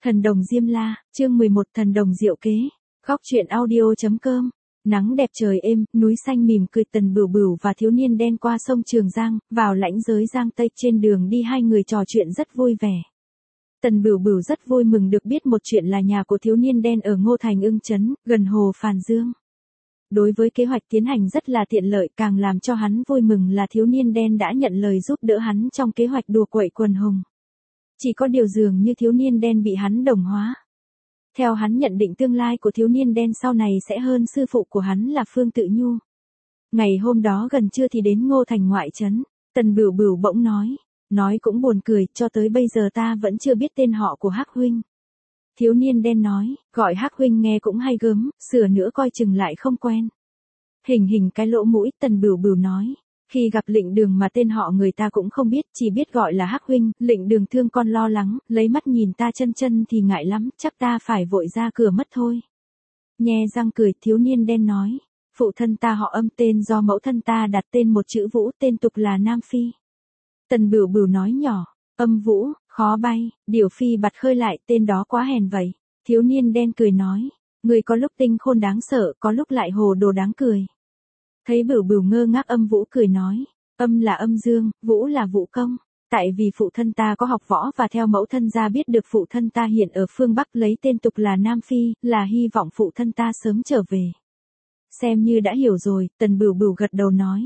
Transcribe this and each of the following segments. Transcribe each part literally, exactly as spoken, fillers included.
Thần đồng Diêm La, chương mười một Thần đồng diệu kế. Góc truyện audio chấm com. Nắng đẹp trời êm, núi xanh mỉm cười. Tần Bửu Bửu và thiếu niên đen qua sông Trường Giang, vào lãnh giới Giang Tây. Trên đường đi hai người trò chuyện rất vui vẻ. Tần Bửu Bửu rất vui mừng được biết một chuyện là nhà của thiếu niên đen ở Ngô Thành Ưng Trấn, gần hồ Phàn Dương. Đối với kế hoạch tiến hành rất là tiện lợi, càng làm cho hắn vui mừng là thiếu niên đen đã nhận lời giúp đỡ hắn trong kế hoạch đùa quậy quần hùng. Chỉ có điều dường như thiếu niên đen bị hắn đồng hóa. Theo hắn nhận định tương lai của thiếu niên đen sau này sẽ hơn sư phụ của hắn là Phương Tự Nhu. Ngày hôm đó gần trưa thì đến Ngô Thành ngoại trấn, Tần Bửu Bửu bỗng nói, nói cũng buồn cười, cho tới bây giờ ta vẫn chưa biết tên họ của Hắc huynh. Thiếu niên đen nói, gọi Hắc huynh nghe cũng hay gớm, sửa nữa coi chừng lại không quen. Hình hình cái lỗ mũi, Tần Bửu Bửu nói, khi gặp Lệnh Đường mà tên họ người ta cũng không biết, chỉ biết gọi là Hắc huynh. Lệnh Đường thương con lo lắng, lấy mắt nhìn ta chân chân thì ngại lắm, chắc ta phải vội ra cửa mất thôi. Nhe răng cười, thiếu niên đen nói, phụ thân ta họ Âm, tên do mẫu thân ta đặt tên một chữ Vũ, tên tục là Nam Phi. Tần Bửu Bửu nói nhỏ, Âm Vũ, khó bay, điều phi bạt khơi lại, tên đó quá hèn vậy. Thiếu niên đen cười nói, người có lúc tinh khôn đáng sợ, có lúc lại hồ đồ đáng cười. Thấy Bửu Bửu ngơ ngác, Âm Vũ cười nói, Âm là âm dương, Vũ là vũ công. Tại vì phụ thân ta có học võ và theo mẫu thân ra biết được phụ thân ta hiện ở phương Bắc lấy tên tục là Nam Phi, là hy vọng phụ thân ta sớm trở về. Xem như đã hiểu rồi, Tần Bửu Bửu gật đầu nói.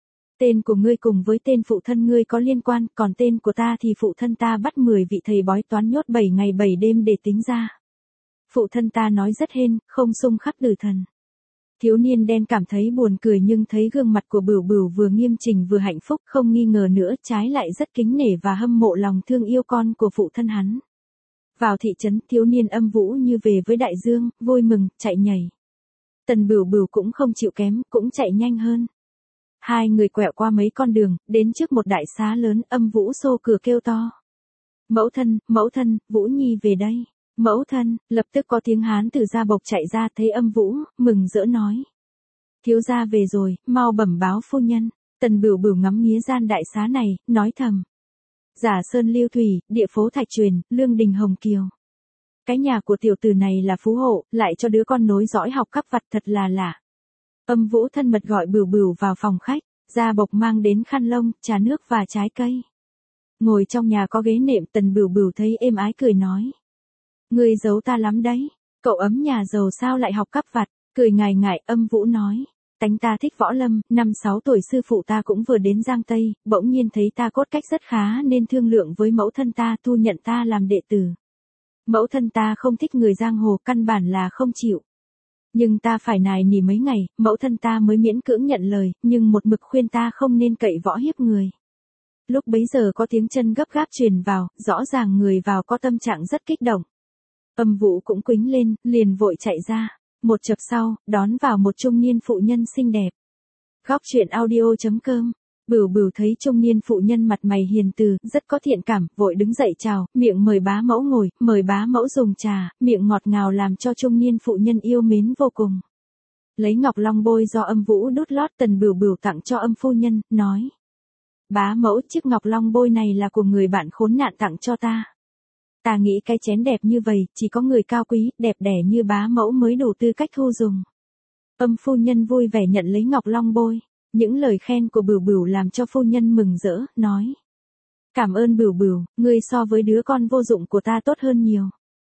Tên của ngươi cùng với tên phụ thân ngươi có liên quan, còn tên của ta thì phụ thân ta bắt mười vị thầy bói toán nhốt bảy ngày bảy đêm để tính ra. Phụ thân ta nói rất hên, không xung khắc tử thần. Thiếu niên đen cảm thấy buồn cười nhưng thấy gương mặt của Bửu Bửu vừa nghiêm chỉnh vừa hạnh phúc, không nghi ngờ nữa, trái lại rất kính nể và hâm mộ lòng thương yêu con của phụ thân hắn. Vào thị trấn, thiếu niên Âm Vũ như về với đại dương, vui mừng, chạy nhảy. Tần Bửu Bửu cũng không chịu kém, cũng chạy nhanh hơn. Hai người quẹo qua mấy con đường, đến trước một đại xá lớn. Âm Vũ xô cửa kêu to. Mẫu thân, mẫu thân, Vũ Nhi về đây. Mẫu thân, lập tức có tiếng hán từ gia bộc chạy ra, thấy Âm Vũ, mừng rỡ nói. Thiếu gia về rồi, mau bẩm báo phu nhân. Tần Bửu Bửu ngắm nghía gian đại xá này, nói thầm. Giả Sơn Lưu Thủy, địa phố Thạch Truyền, Lương Đình Hồng Kiều. Cái nhà của tiểu tử này là phú hộ, lại cho đứa con nối dõi học cắp vặt, thật là lạ. Âm Vũ thân mật gọi Bửu Bửu vào phòng khách, gia bộc mang đến khăn lông, trà nước và trái cây. Ngồi trong nhà có ghế nệm, Tần Bửu Bửu thấy êm ái cười nói. Ngươi giấu ta lắm đấy, cậu ấm nhà giàu sao lại học cắp vặt, cười ngại ngại. Âm Vũ nói, tánh ta thích võ lâm, năm sáu tuổi sư phụ ta cũng vừa đến Giang Tây, bỗng nhiên thấy ta cốt cách rất khá nên thương lượng với mẫu thân ta thu nhận ta làm đệ tử. Mẫu thân ta không thích người giang hồ, căn bản là không chịu. Nhưng ta phải nài nỉ mấy ngày, mẫu thân ta mới miễn cưỡng nhận lời, nhưng một mực khuyên ta không nên cậy võ hiếp người. Lúc bấy giờ có tiếng chân gấp gáp truyền vào, rõ ràng người vào có tâm trạng rất kích động. Âm Vũ cũng quĩnh lên, liền vội chạy ra. Một chập sau, đón vào một trung niên phụ nhân xinh đẹp. Góc truyện audio chấm com. Bửu Bửu thấy trung niên phụ nhân mặt mày hiền từ, rất có thiện cảm, vội đứng dậy chào, miệng mời bá mẫu ngồi, mời bá mẫu dùng trà, miệng ngọt ngào làm cho trung niên phụ nhân yêu mến vô cùng. Lấy ngọc long bôi do Âm Vũ đút lót, Tần Bửu Bửu tặng cho Âm phu nhân, nói. Bá mẫu, chiếc ngọc long bôi này là của người bạn khốn nạn tặng cho ta. Ta nghĩ cái chén đẹp như vậy, chỉ có người cao quý, đẹp đẽ như bá mẫu mới đủ tư cách thu dùng. Âm phu nhân vui vẻ nhận lấy ngọc long bôi. Những lời khen của Bửu Bửu làm cho phu nhân mừng rỡ, nói. Cảm ơn Bửu Bửu, ngươi so với đứa con vô dụng của ta tốt hơn nhiều.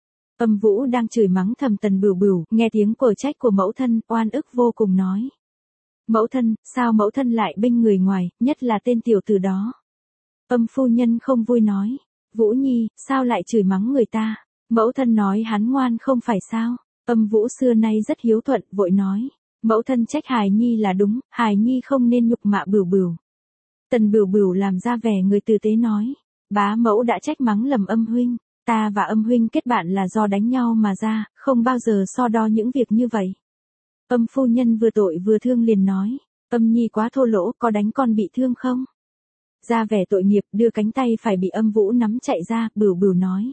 Âm Vũ đang chửi mắng thầm Tần Bửu Bửu, nghe tiếng quở trách của mẫu thân, oan ức vô cùng nói. Mẫu thân, sao mẫu thân lại bênh người ngoài, nhất là tên tiểu tử đó. Âm phu nhân không vui nói. Vũ Nhi, sao lại chửi mắng người ta? Mẫu thân nói hắn ngoan không phải sao? Âm Vũ xưa nay rất hiếu thuận, vội nói. Mẫu thân trách hài nhi là đúng, hài nhi không nên nhục mạ Bửu Bửu. Tần Bửu Bửu làm ra vẻ người tử tế nói. Bá mẫu đã trách mắng lầm Âm huynh, ta và Âm huynh kết bạn là do đánh nhau mà ra, không bao giờ so đo những việc như vậy. Âm phu nhân vừa tội vừa thương liền nói. Âm nhi quá thô lỗ, có đánh con bị thương không? Ra vẻ tội nghiệp, đưa cánh tay phải bị Âm Vũ nắm chạy ra, Bửu Bửu nói.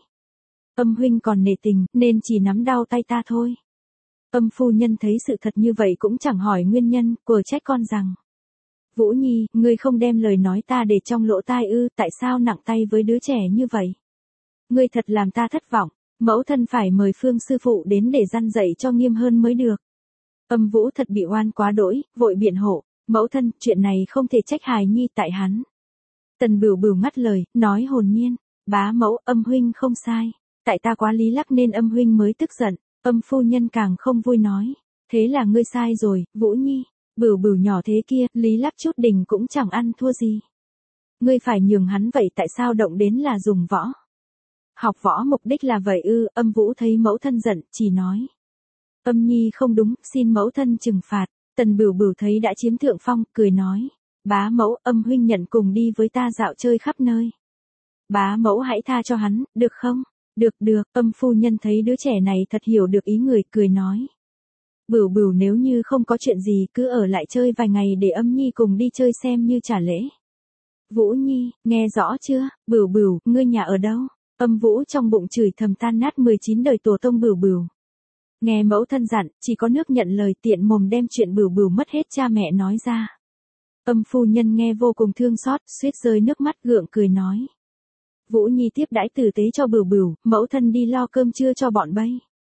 Âm huynh còn nể tình, nên chỉ nắm đau tay ta thôi. Âm phu nhân thấy sự thật như vậy cũng chẳng hỏi nguyên nhân, quở trách con rằng. Vũ Nhi, ngươi không đem lời nói ta để trong lỗ tai ư, tại sao nặng tay với đứa trẻ như vậy? Ngươi thật làm ta thất vọng. Mẫu thân phải mời Phương sư phụ đến để răn dạy cho nghiêm hơn mới được. Âm Vũ thật bị oan quá đỗi, vội biện hộ, mẫu thân, chuyện này không thể trách hài nhi tại hắn. Tần Bửu Bửu ngắt lời, nói hồn nhiên, bá mẫu, âm huynh không sai, tại ta quá lý lắc nên âm huynh mới tức giận. Âm phu nhân càng không vui nói, thế là ngươi sai rồi, Vũ Nhi, Bửu Bửu nhỏ thế kia, lý lắc chút đỉnh cũng chẳng ăn thua gì. Ngươi phải nhường hắn vậy, tại sao động đến là dùng võ? Học võ mục đích là vậy ư? Âm Vũ thấy mẫu thân giận, chỉ nói, âm nhi không đúng, xin mẫu thân trừng phạt. Tần Bửu Bửu thấy đã chiếm thượng phong, cười nói, bá mẫu, âm huynh nhận cùng đi với ta dạo chơi khắp nơi. Bá mẫu hãy tha cho hắn, được không? Được được, âm phu nhân thấy đứa trẻ này thật hiểu được ý người, cười nói, Bửu Bửu nếu như không có chuyện gì cứ ở lại chơi vài ngày để âm nhi cùng đi chơi xem như trả lễ. Vũ Nhi, nghe rõ chưa? Bửu Bửu, ngươi nhà ở đâu? Âm Vũ trong bụng chửi thầm tan nát mười chín đời tổ tông Bửu Bửu. Nghe mẫu thân dặn, chỉ có nước nhận lời, tiện mồm đem chuyện Bửu Bửu mất hết cha mẹ nói ra. Âm phu nhân nghe vô cùng thương xót, suýt rơi nước mắt, gượng cười nói, Vũ Nhi tiếp đãi tử tế cho Bửu Bửu, mẫu thân đi lo cơm trưa cho bọn bay.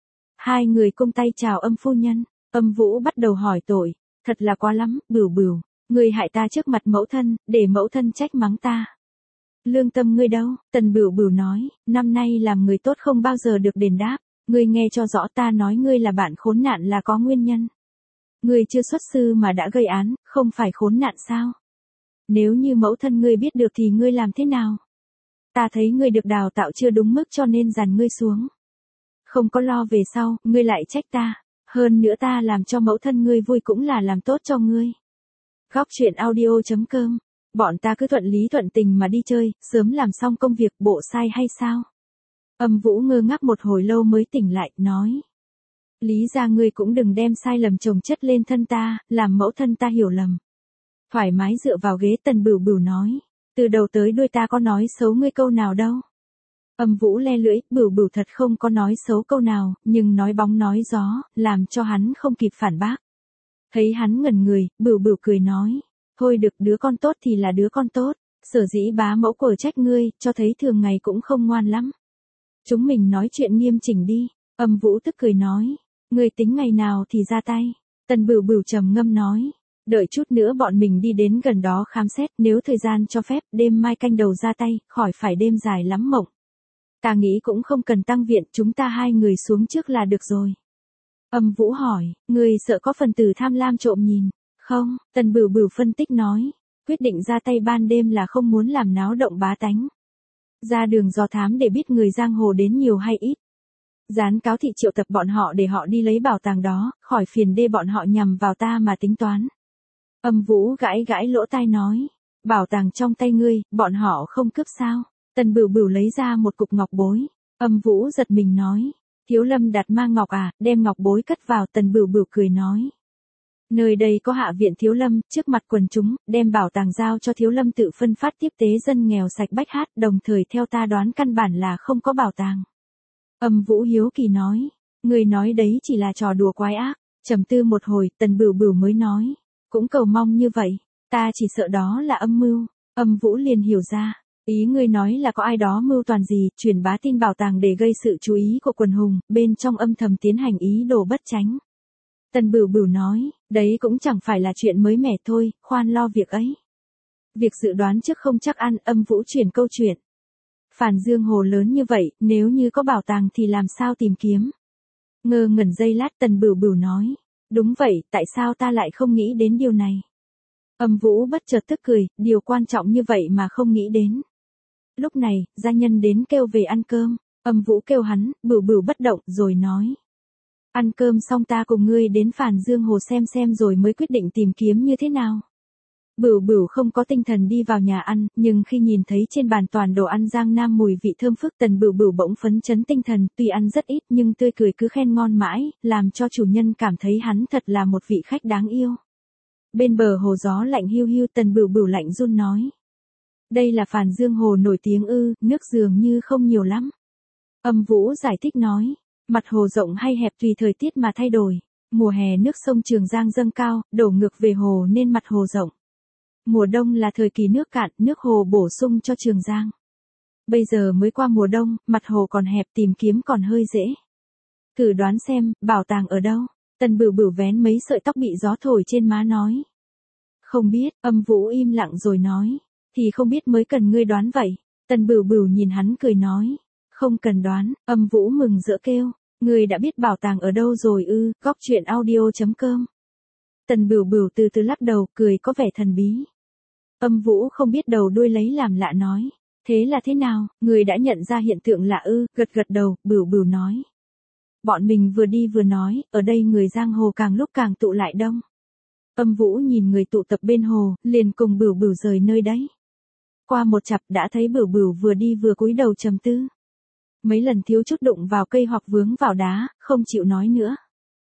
Hai người cung tay chào âm phu nhân. Âm Vũ bắt đầu hỏi tội, thật là quá lắm, Bửu Bửu, ngươi hại ta trước mặt mẫu thân, để mẫu thân trách mắng ta. Lương tâm ngươi đâu? Tần Bửu Bửu nói, năm nay làm người tốt không bao giờ được đền đáp, ngươi nghe cho rõ, ta nói ngươi là bạn khốn nạn là có nguyên nhân. Ngươi chưa xuất sư mà đã gây án, không phải khốn nạn sao? Nếu như mẫu thân ngươi biết được thì ngươi làm thế nào? Ta thấy ngươi được đào tạo chưa đúng mức cho nên dàn ngươi xuống. Không có lo về sau, ngươi lại trách ta. Hơn nữa ta làm cho mẫu thân ngươi vui cũng là làm tốt cho ngươi. Góc truyện audio chấm com. Bọn ta cứ thuận lý thuận tình mà đi chơi, sớm làm xong công việc, bộ sai hay sao? Âm Vũ ngơ ngác một hồi lâu mới tỉnh lại, nói, lý ra ngươi cũng đừng đem sai lầm chồng chất lên thân ta, làm mẫu thân ta hiểu lầm. Thoải mái dựa vào ghế, Tần Bửu Bửu nói, từ đầu tới đuôi ta có nói xấu ngươi câu nào đâu. Âm Vũ le lưỡi, Bửu Bửu thật không có nói xấu câu nào, nhưng nói bóng nói gió, làm cho hắn không kịp phản bác. Thấy hắn ngẩn người, Bửu Bửu cười nói, thôi được, đứa con tốt thì là đứa con tốt, sở dĩ bá mẫu quở trách ngươi, cho thấy thường ngày cũng không ngoan lắm. Chúng mình nói chuyện nghiêm chỉnh đi. Âm Vũ tức cười nói, ngươi tính ngày nào thì ra tay. Tần Bửu Bửu trầm ngâm nói, đợi chút nữa bọn mình đi đến gần đó khám xét, nếu thời gian cho phép, đêm mai canh đầu ra tay, khỏi phải đêm dài lắm mộng. Ta nghĩ cũng không cần tăng viện, chúng ta hai người xuống trước là được rồi. Âm Vũ hỏi, ngươi sợ có phần tử tham lam trộm nhìn? Không, Tần Bửu Bửu phân tích nói, quyết định ra tay ban đêm là không muốn làm náo động bá tánh. Ra đường dò thám để biết người giang hồ đến nhiều hay ít. Gián cáo thị triệu tập bọn họ để họ đi lấy bảo tàng đó, khỏi phiền đê bọn họ nhằm vào ta mà tính toán. Âm Vũ gãi gãi lỗ tai nói, bảo tàng trong tay ngươi, bọn họ không cướp sao? Tần Bửu Bửu lấy ra một cục ngọc bối. Âm Vũ giật mình nói, Thiếu Lâm đặt ma ngọc à? Đem ngọc bối cất vào. Tần Bửu Bửu cười nói, nơi đây có hạ viện Thiếu Lâm, trước mặt quần chúng, đem bảo tàng giao cho Thiếu Lâm tự phân phát tiếp tế dân nghèo sạch bách hát, đồng thời theo ta đoán căn bản là không có bảo tàng. Âm Vũ hiếu kỳ nói, người nói đấy chỉ là trò đùa quái ác. Trầm tư một hồi, Tần Bửu Bửu mới nói, cũng cầu mong như vậy, ta chỉ sợ đó là âm mưu. Âm Vũ liền hiểu ra, ý ngươi nói là có ai đó mưu toàn gì, truyền bá tin bảo tàng để gây sự chú ý của quần hùng, bên trong âm thầm tiến hành ý đồ bất chánh. Tần Bửu Bửu nói, đấy cũng chẳng phải là chuyện mới mẻ thôi, khoan lo việc ấy. Việc dự đoán trước không chắc ăn. Âm Vũ chuyển câu chuyện. Phản Dương Hồ lớn như vậy, nếu như có bảo tàng thì làm sao tìm kiếm? Ngơ ngẩn giây lát, Tần Bửu Bửu nói, đúng vậy, tại sao ta lại không nghĩ đến điều này? Âm Vũ bất chợt tức cười, điều quan trọng như vậy mà không nghĩ đến. Lúc này, gia nhân đến kêu về ăn cơm. Âm Vũ kêu hắn, Bửu Bửu bất động, rồi nói, ăn cơm xong ta cùng ngươi đến Phản Dương Hồ xem xem rồi mới quyết định tìm kiếm như thế nào. Bửu Bửu không có tinh thần đi vào nhà ăn, nhưng khi nhìn thấy trên bàn toàn đồ ăn Giang Nam mùi vị thơm phức, Tần Bửu Bửu bỗng phấn chấn tinh thần, tuy ăn rất ít nhưng tươi cười cứ khen ngon mãi, làm cho chủ nhân cảm thấy hắn thật là một vị khách đáng yêu. Bên bờ hồ gió lạnh hiu hiu, Tần Bửu Bửu lạnh run nói, đây là Phản Dương Hồ nổi tiếng ư? Nước dường như không nhiều lắm. Âm Vũ giải thích nói, mặt hồ rộng hay hẹp tùy thời tiết mà thay đổi. Mùa hè nước sông Trường Giang dâng cao, đổ ngược về hồ nên mặt hồ rộng. Mùa đông là thời kỳ nước cạn, nước hồ bổ sung cho Trường Giang. Bây giờ mới qua mùa đông, mặt hồ còn hẹp tìm kiếm còn hơi dễ. Thử đoán xem, bảo tàng ở đâu? Tần Bửu Bửu vén mấy sợi tóc bị gió thổi trên má nói. Không biết, Âm Vũ im lặng rồi nói. Thì không biết mới cần ngươi đoán vậy. Tần Bửu Bửu nhìn hắn cười nói. Không cần đoán, Âm Vũ mừng rỡ kêu. Ngươi đã biết bảo tàng ở đâu rồi ư, góc truyện audio chấm com. Tần Bửu Bửu từ từ lắc đầu, cười có vẻ thần bí. Âm Vũ không biết đầu đuôi lấy làm lạ nói. Thế là thế nào, người đã nhận ra hiện tượng lạ ư, gật gật đầu, Bửu Bửu nói. Bọn mình vừa đi vừa nói, ở đây người giang hồ càng lúc càng tụ lại đông. Âm Vũ nhìn người tụ tập bên hồ, liền cùng Bửu Bửu rời nơi đấy. Qua một chặp đã thấy Bửu Bửu vừa đi vừa cúi đầu trầm tư. Mấy lần thiếu chút đụng vào cây hoặc vướng vào đá, không chịu nói nữa.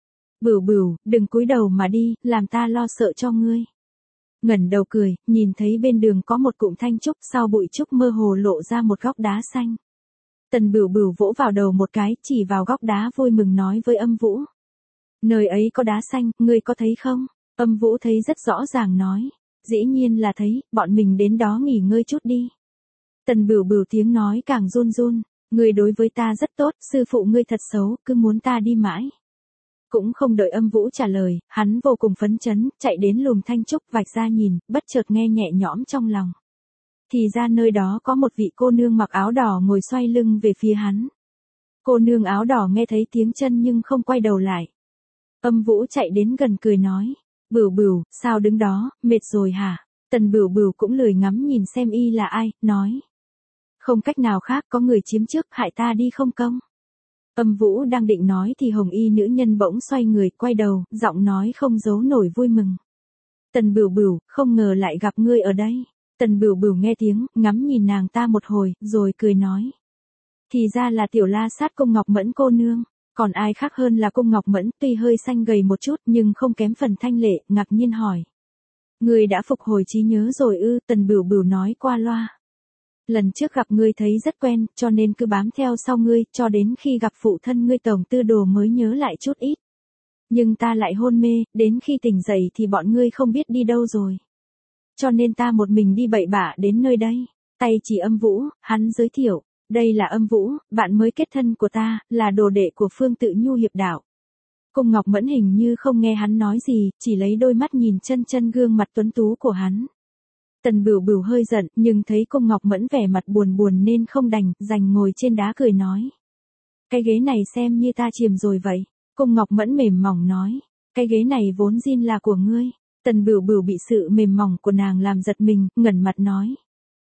Bửu Bửu, đừng cúi đầu mà đi, làm ta lo sợ cho ngươi. Ngẩng đầu cười, nhìn thấy bên đường có một cụm thanh trúc, sau bụi trúc mơ hồ lộ ra một góc đá xanh. Tần Bửu Bửu vỗ vào đầu một cái, chỉ vào góc đá vui mừng nói với Âm Vũ. Nơi ấy có đá xanh, ngươi có thấy không? Âm Vũ thấy rất rõ ràng nói. Dĩ nhiên là thấy, bọn mình đến đó nghỉ ngơi chút đi. Tần Bửu Bửu tiếng nói càng run run. Ngươi đối với ta rất tốt, sư phụ ngươi thật xấu, cứ muốn ta đi mãi. Cũng không đợi Âm Vũ trả lời, hắn vô cùng phấn chấn, chạy đến lùm thanh trúc vạch ra nhìn, bất chợt nghe nhẹ nhõm trong lòng. Thì ra nơi đó có một vị cô nương mặc áo đỏ ngồi xoay lưng về phía hắn. Cô nương áo đỏ nghe thấy tiếng chân nhưng không quay đầu lại. Âm Vũ chạy đến gần cười nói. Bửu Bửu, sao đứng đó, mệt rồi hả? Tần Bửu Bửu cũng lười ngắm nhìn xem y là ai, nói. Không cách nào khác, có người chiếm trước, hại ta đi không công. Âm Vũ đang định nói thì hồng y nữ nhân bỗng xoay người, quay đầu, giọng nói không giấu nổi vui mừng. Tần Bửu Bửu, không ngờ lại gặp ngươi ở đây. Tần Bửu Bửu nghe tiếng, ngắm nhìn nàng ta một hồi, rồi cười nói. Thì ra là Tiểu La Sát Cung Ngọc Mẫn cô nương, còn ai khác hơn là Cung Ngọc Mẫn, tuy hơi xanh gầy một chút nhưng không kém phần thanh lệ, ngạc nhiên hỏi. Ngươi đã phục hồi trí nhớ rồi ư? Tần Bửu Bửu nói qua loa. Lần trước gặp ngươi thấy rất quen, cho nên cứ bám theo sau ngươi, cho đến khi gặp phụ thân ngươi Tổng Tư Đồ mới nhớ lại chút ít. Nhưng ta lại hôn mê, đến khi tỉnh dậy thì bọn ngươi không biết đi đâu rồi. Cho nên ta một mình đi bậy bạ đến nơi đây. Tay chỉ Âm Vũ, hắn giới thiệu. Đây là Âm Vũ, bạn mới kết thân của ta, là đồ đệ của Phương Tự Nhu hiệp đạo. Cung Ngọc Mẫn hình như không nghe hắn nói gì, chỉ lấy đôi mắt nhìn chân chân gương mặt tuấn tú của hắn. Tần Bửu Bửu hơi giận, nhưng thấy Cung Ngọc Mẫn vẻ mặt buồn buồn nên không đành, đành ngồi trên đá cười nói. Cái ghế này xem như ta chiếm rồi vậy. Cung Ngọc Mẫn mềm mỏng nói. Cái ghế này vốn dĩ là của ngươi. Tần Bửu Bửu bị sự mềm mỏng của nàng làm giật mình, ngẩng mặt nói.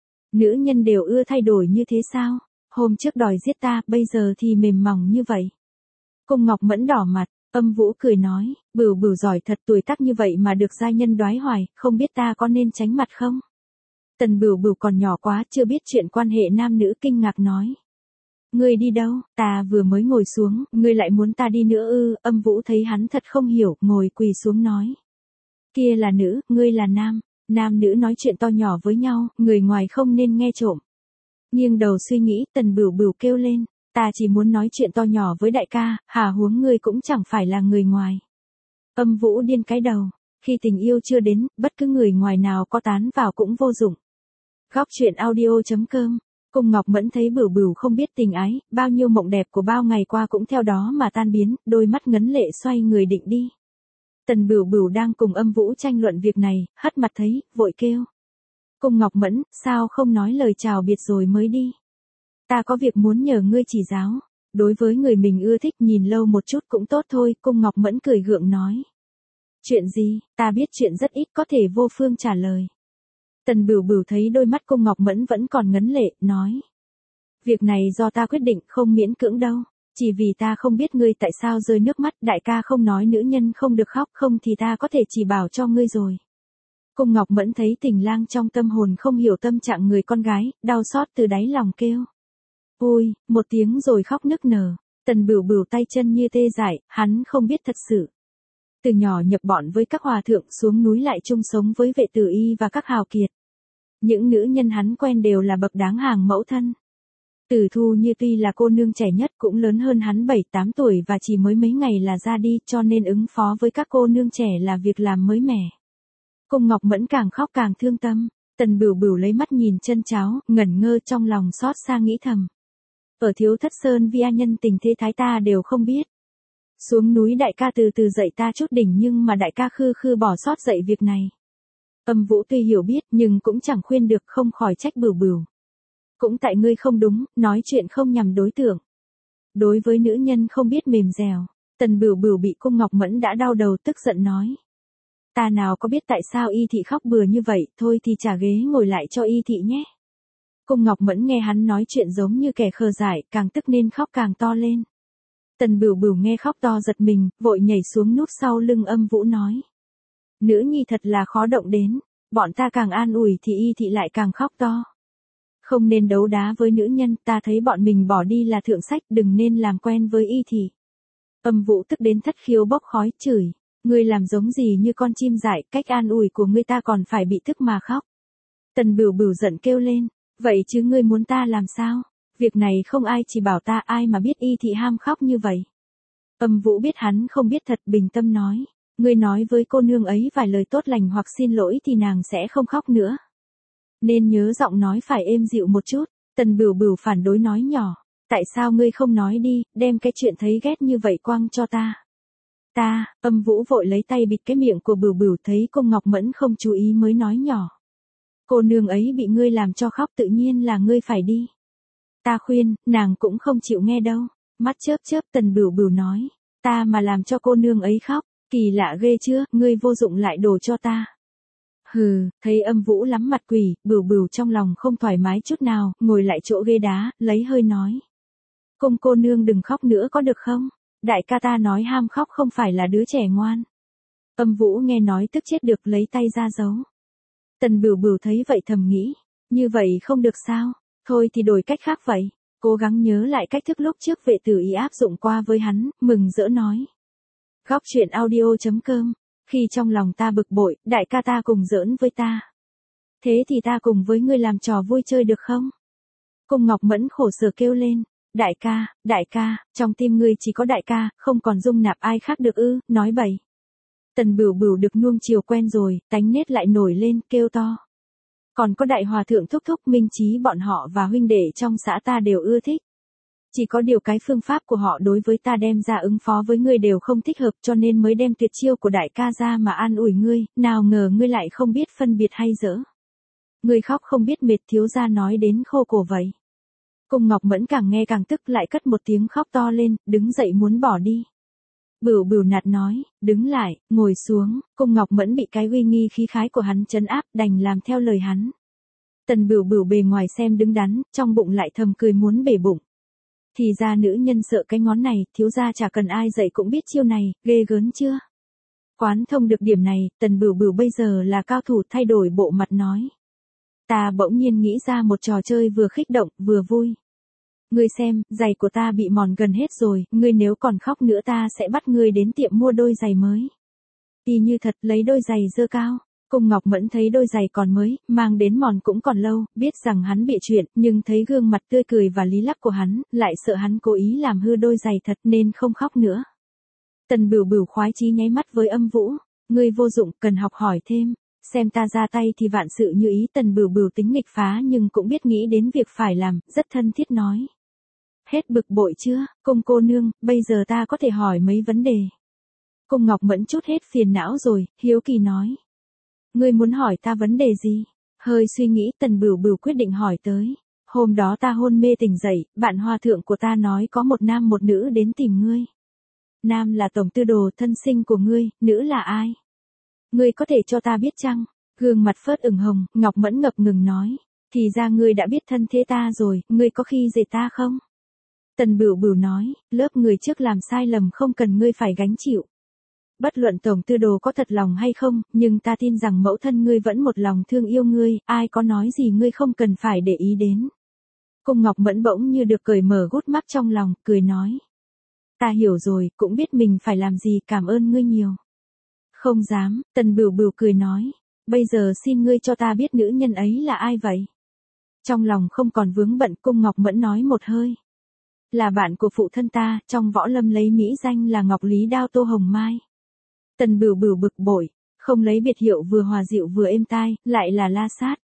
Nữ nhân đều ưa thay đổi như thế sao? Hôm trước đòi giết ta, bây giờ thì mềm mỏng như vậy. Cung Ngọc Mẫn đỏ mặt, Âm Vũ cười nói, Bửu Bửu giỏi thật, tuổi tác như vậy mà được gia nhân đoái hoài, không biết ta có nên tránh mặt không? Tần Bửu Bửu còn nhỏ quá, chưa biết chuyện quan hệ nam nữ, kinh ngạc nói. Ngươi đi đâu? Ta vừa mới ngồi xuống, ngươi lại muốn ta đi nữa ư? Âm Vũ thấy hắn thật không hiểu, ngồi quỳ xuống nói. Kia là nữ, ngươi là nam. Nam nữ nói chuyện to nhỏ với nhau, người ngoài không nên nghe trộm. Nghiêng đầu suy nghĩ, Tần Bửu Bửu kêu lên. Ta chỉ muốn nói chuyện to nhỏ với đại ca, hà huống ngươi cũng chẳng phải là người ngoài. Âm Vũ điên cái đầu. Khi tình yêu chưa đến, bất cứ người ngoài nào có tán vào cũng vô dụng. Góc truyện audio chấm com. Cung Ngọc Mẫn thấy Bửu Bửu không biết tình ái, bao nhiêu mộng đẹp của bao ngày qua cũng theo đó mà tan biến, đôi mắt ngấn lệ xoay người định đi. Tần Bửu Bửu đang cùng Âm Vũ tranh luận việc này, hất mặt thấy, vội kêu. Cung Ngọc Mẫn, sao không nói lời chào biệt rồi mới đi? Ta có việc muốn nhờ ngươi chỉ giáo. Đối với người mình ưa thích nhìn lâu một chút cũng tốt thôi, Cung Ngọc Mẫn cười gượng nói. Chuyện gì? Ta biết chuyện rất ít, có thể vô phương trả lời. Tần Bửu Bửu thấy đôi mắt Cung Ngọc Mẫn vẫn còn ngấn lệ, nói. Việc này do ta quyết định, không miễn cưỡng đâu. Chỉ vì ta không biết ngươi tại sao rơi nước mắt, đại ca không nói nữ nhân không được khóc, không thì ta có thể chỉ bảo cho ngươi rồi. Cung Ngọc Mẫn thấy tình lang trong tâm hồn không hiểu tâm trạng người con gái, đau xót từ đáy lòng kêu. Ôi, một tiếng rồi khóc nức nở. Tần Bửu Bửu tay chân như tê dại, hắn không biết thật sự. Từ nhỏ nhập bọn với các hòa thượng, xuống núi lại chung sống với vệ tử y và các hào kiệt. Những nữ nhân hắn quen đều là bậc đáng hàng mẫu thân. Tử Thu Như tuy là cô nương trẻ nhất cũng lớn hơn hắn bảy tám tuổi và chỉ mới mấy ngày là ra đi, cho nên ứng phó với các cô nương trẻ là việc làm mới mẻ. Cung Ngọc Mẫn càng khóc càng thương tâm. Tần Bửu Bửu lấy mắt nhìn chân cháo, ngẩn ngơ trong lòng xót xa nghĩ thầm. Ở Thiếu Thất Sơn vi a nhân tình thế thái ta đều không biết. Xuống núi đại ca từ từ dạy ta chút đỉnh nhưng mà đại ca khư khư bỏ sót dạy việc này. Âm Vũ tuy hiểu biết nhưng cũng chẳng khuyên được, không khỏi trách Bửu Bửu. Cũng tại ngươi không đúng, nói chuyện không nhằm đối tượng. Đối với nữ nhân không biết mềm dẻo, Tần Bửu Bửu bị Cung Ngọc Mẫn đã đau đầu tức giận nói. Ta nào có biết tại sao y thị khóc bừa như vậy, thôi thì trả ghế ngồi lại cho y thị nhé. Cung Ngọc Mẫn nghe hắn nói chuyện giống như kẻ khờ dại, càng tức nên khóc càng to lên. Tần Bửu Bửu nghe khóc to giật mình, vội nhảy xuống núp sau lưng Âm Vũ nói. Nữ nhi thật là khó động đến, bọn ta càng an ủi thì y thị lại càng khóc to. Không nên đấu đá với nữ nhân, ta thấy bọn mình bỏ đi là thượng sách, đừng nên làm quen với y thị. Âm Vũ tức đến thất khiếu bốc khói, chửi. Ngươi làm giống gì như con chim dại, cách an ủi của ngươi ta còn phải bị tức mà khóc. Tần Bửu Bửu giận kêu lên, vậy chứ ngươi muốn ta làm sao? Việc này không ai chỉ bảo ta, ai mà biết y thị ham khóc như vậy. Âm Vũ biết hắn không biết thật, bình tâm nói, ngươi nói với cô nương ấy vài lời tốt lành hoặc xin lỗi thì nàng sẽ không khóc nữa. Nên nhớ giọng nói phải êm dịu một chút. Tần Bửu Bửu phản đối nói nhỏ, tại sao ngươi không nói đi, đem cái chuyện thấy ghét như vậy quăng cho ta. Ta, Âm Vũ vội lấy tay bịt cái miệng của Bửu Bửu, thấy Cung Ngọc Mẫn không chú ý mới nói nhỏ. Cô nương ấy bị ngươi làm cho khóc tự nhiên là ngươi phải đi. Ta khuyên, nàng cũng không chịu nghe đâu. Mắt chớp chớp Tần Bửu Bửu nói, ta mà làm cho cô nương ấy khóc, kỳ lạ ghê chưa, ngươi vô dụng lại đổ cho ta. Hừ, thấy Âm Vũ lắm mặt quỷ, Bửu Bửu trong lòng không thoải mái chút nào, ngồi lại chỗ ghế đá, lấy hơi nói. Cung cô nương đừng khóc nữa có được không? Đại ca ta nói ham khóc không phải là đứa trẻ ngoan. Âm Vũ nghe nói tức chết được, lấy tay ra giấu. Tần Bửu Bửu thấy vậy thầm nghĩ, như vậy không được sao, thôi thì đổi cách khác vậy. Cố gắng nhớ lại cách thức lúc trước Vệ Tử Y áp dụng qua với hắn, mừng rỡ nói. Góc truyện audio chấm com, khi trong lòng ta bực bội, đại ca ta cùng giỡn với ta. Thế thì ta cùng với ngươi làm trò vui chơi được không? Cung Ngọc Mẫn khổ sở kêu lên. Đại ca, đại ca, trong tim ngươi chỉ có đại ca, không còn dung nạp ai khác được ư, nói bậy. Tần Bửu Bửu được nuông chiều quen rồi, tánh nết lại nổi lên, kêu to. Còn có đại hòa thượng thúc thúc Minh Chí bọn họ và huynh đệ trong xã ta đều ưa thích. Chỉ có điều cái phương pháp của họ đối với ta đem ra ứng phó với ngươi đều không thích hợp, cho nên mới đem tuyệt chiêu của đại ca ra mà an ủi ngươi, nào ngờ ngươi lại không biết phân biệt hay dỡ. Ngươi khóc không biết mệt, thiếu gia nói đến khô cổ vậy. Cung Ngọc Mẫn càng nghe càng tức, lại cất một tiếng khóc to lên, đứng dậy muốn bỏ đi. Bửu Bửu nạt nói, đứng lại, ngồi xuống. Cung Ngọc Mẫn bị cái uy nghi khí khái của hắn trấn áp, đành làm theo lời hắn. Tần Bửu Bửu bề ngoài xem đứng đắn, trong bụng lại thầm cười muốn bể bụng. Thì ra nữ nhân sợ cái ngón này, thiếu gia chả cần ai dạy cũng biết chiêu này, ghê gớm chưa? Quán thông được điểm này, Tần Bửu Bửu bây giờ là cao thủ, thay đổi bộ mặt nói. Ta bỗng nhiên nghĩ ra một trò chơi vừa khích động, vừa vui. Ngươi xem, giày của ta bị mòn gần hết rồi, ngươi nếu còn khóc nữa ta sẽ bắt ngươi đến tiệm mua đôi giày mới. Y như thật, lấy đôi giày dơ cao. Cung Ngọc Mẫn thấy đôi giày còn mới, mang đến mòn cũng còn lâu, biết rằng hắn bị chuyện, nhưng thấy gương mặt tươi cười và lý lắc của hắn, lại sợ hắn cố ý làm hư đôi giày thật nên không khóc nữa. Tần Bửu Bửu khoái chí nháy mắt với Âm Vũ, ngươi vô dụng, cần học hỏi thêm. Xem ta ra tay thì vạn sự như ý. Tần Bửu Bửu tính nghịch phá nhưng cũng biết nghĩ đến việc phải làm, rất thân thiết nói. Hết bực bội chưa, Cung cô nương, bây giờ ta có thể hỏi mấy vấn đề. Cung Ngọc Mẫn chút hết phiền não rồi, hiếu kỳ nói. Ngươi muốn hỏi ta vấn đề gì? Hơi suy nghĩ, Tần Bửu Bửu quyết định hỏi tới. Hôm đó ta hôn mê tỉnh dậy, bạn hòa thượng của ta nói có một nam một nữ đến tìm ngươi. Nam là tổng tư đồ thân sinh của ngươi, nữ là ai? Ngươi có thể cho ta biết chăng? Gương mặt phớt ửng hồng, Ngọc Mẫn ngập ngừng nói. Thì ra ngươi đã biết thân thế ta rồi, ngươi có khi dễ ta không? Tần Bửu Bửu nói, lớp người trước làm sai lầm không cần ngươi phải gánh chịu. Bất luận tổng tư đồ có thật lòng hay không, nhưng ta tin rằng mẫu thân ngươi vẫn một lòng thương yêu ngươi, ai có nói gì ngươi không cần phải để ý đến. Cung Ngọc Mẫn bỗng như được cởi mở gút mắt trong lòng, cười nói. Ta hiểu rồi, cũng biết mình phải làm gì, cảm ơn ngươi nhiều. Không dám, Tần Bửu Bửu cười nói, bây giờ xin ngươi cho ta biết nữ nhân ấy là ai vậy? Trong lòng không còn vướng bận, Cung Ngọc Mẫn nói một hơi. Là bạn của phụ thân ta, trong võ lâm lấy mỹ danh là Ngọc Lý Đao Tô Hồng Mai. Tần Bửu Bửu bực bội, không lấy biệt hiệu vừa hòa dịu vừa êm tai, lại là la sát.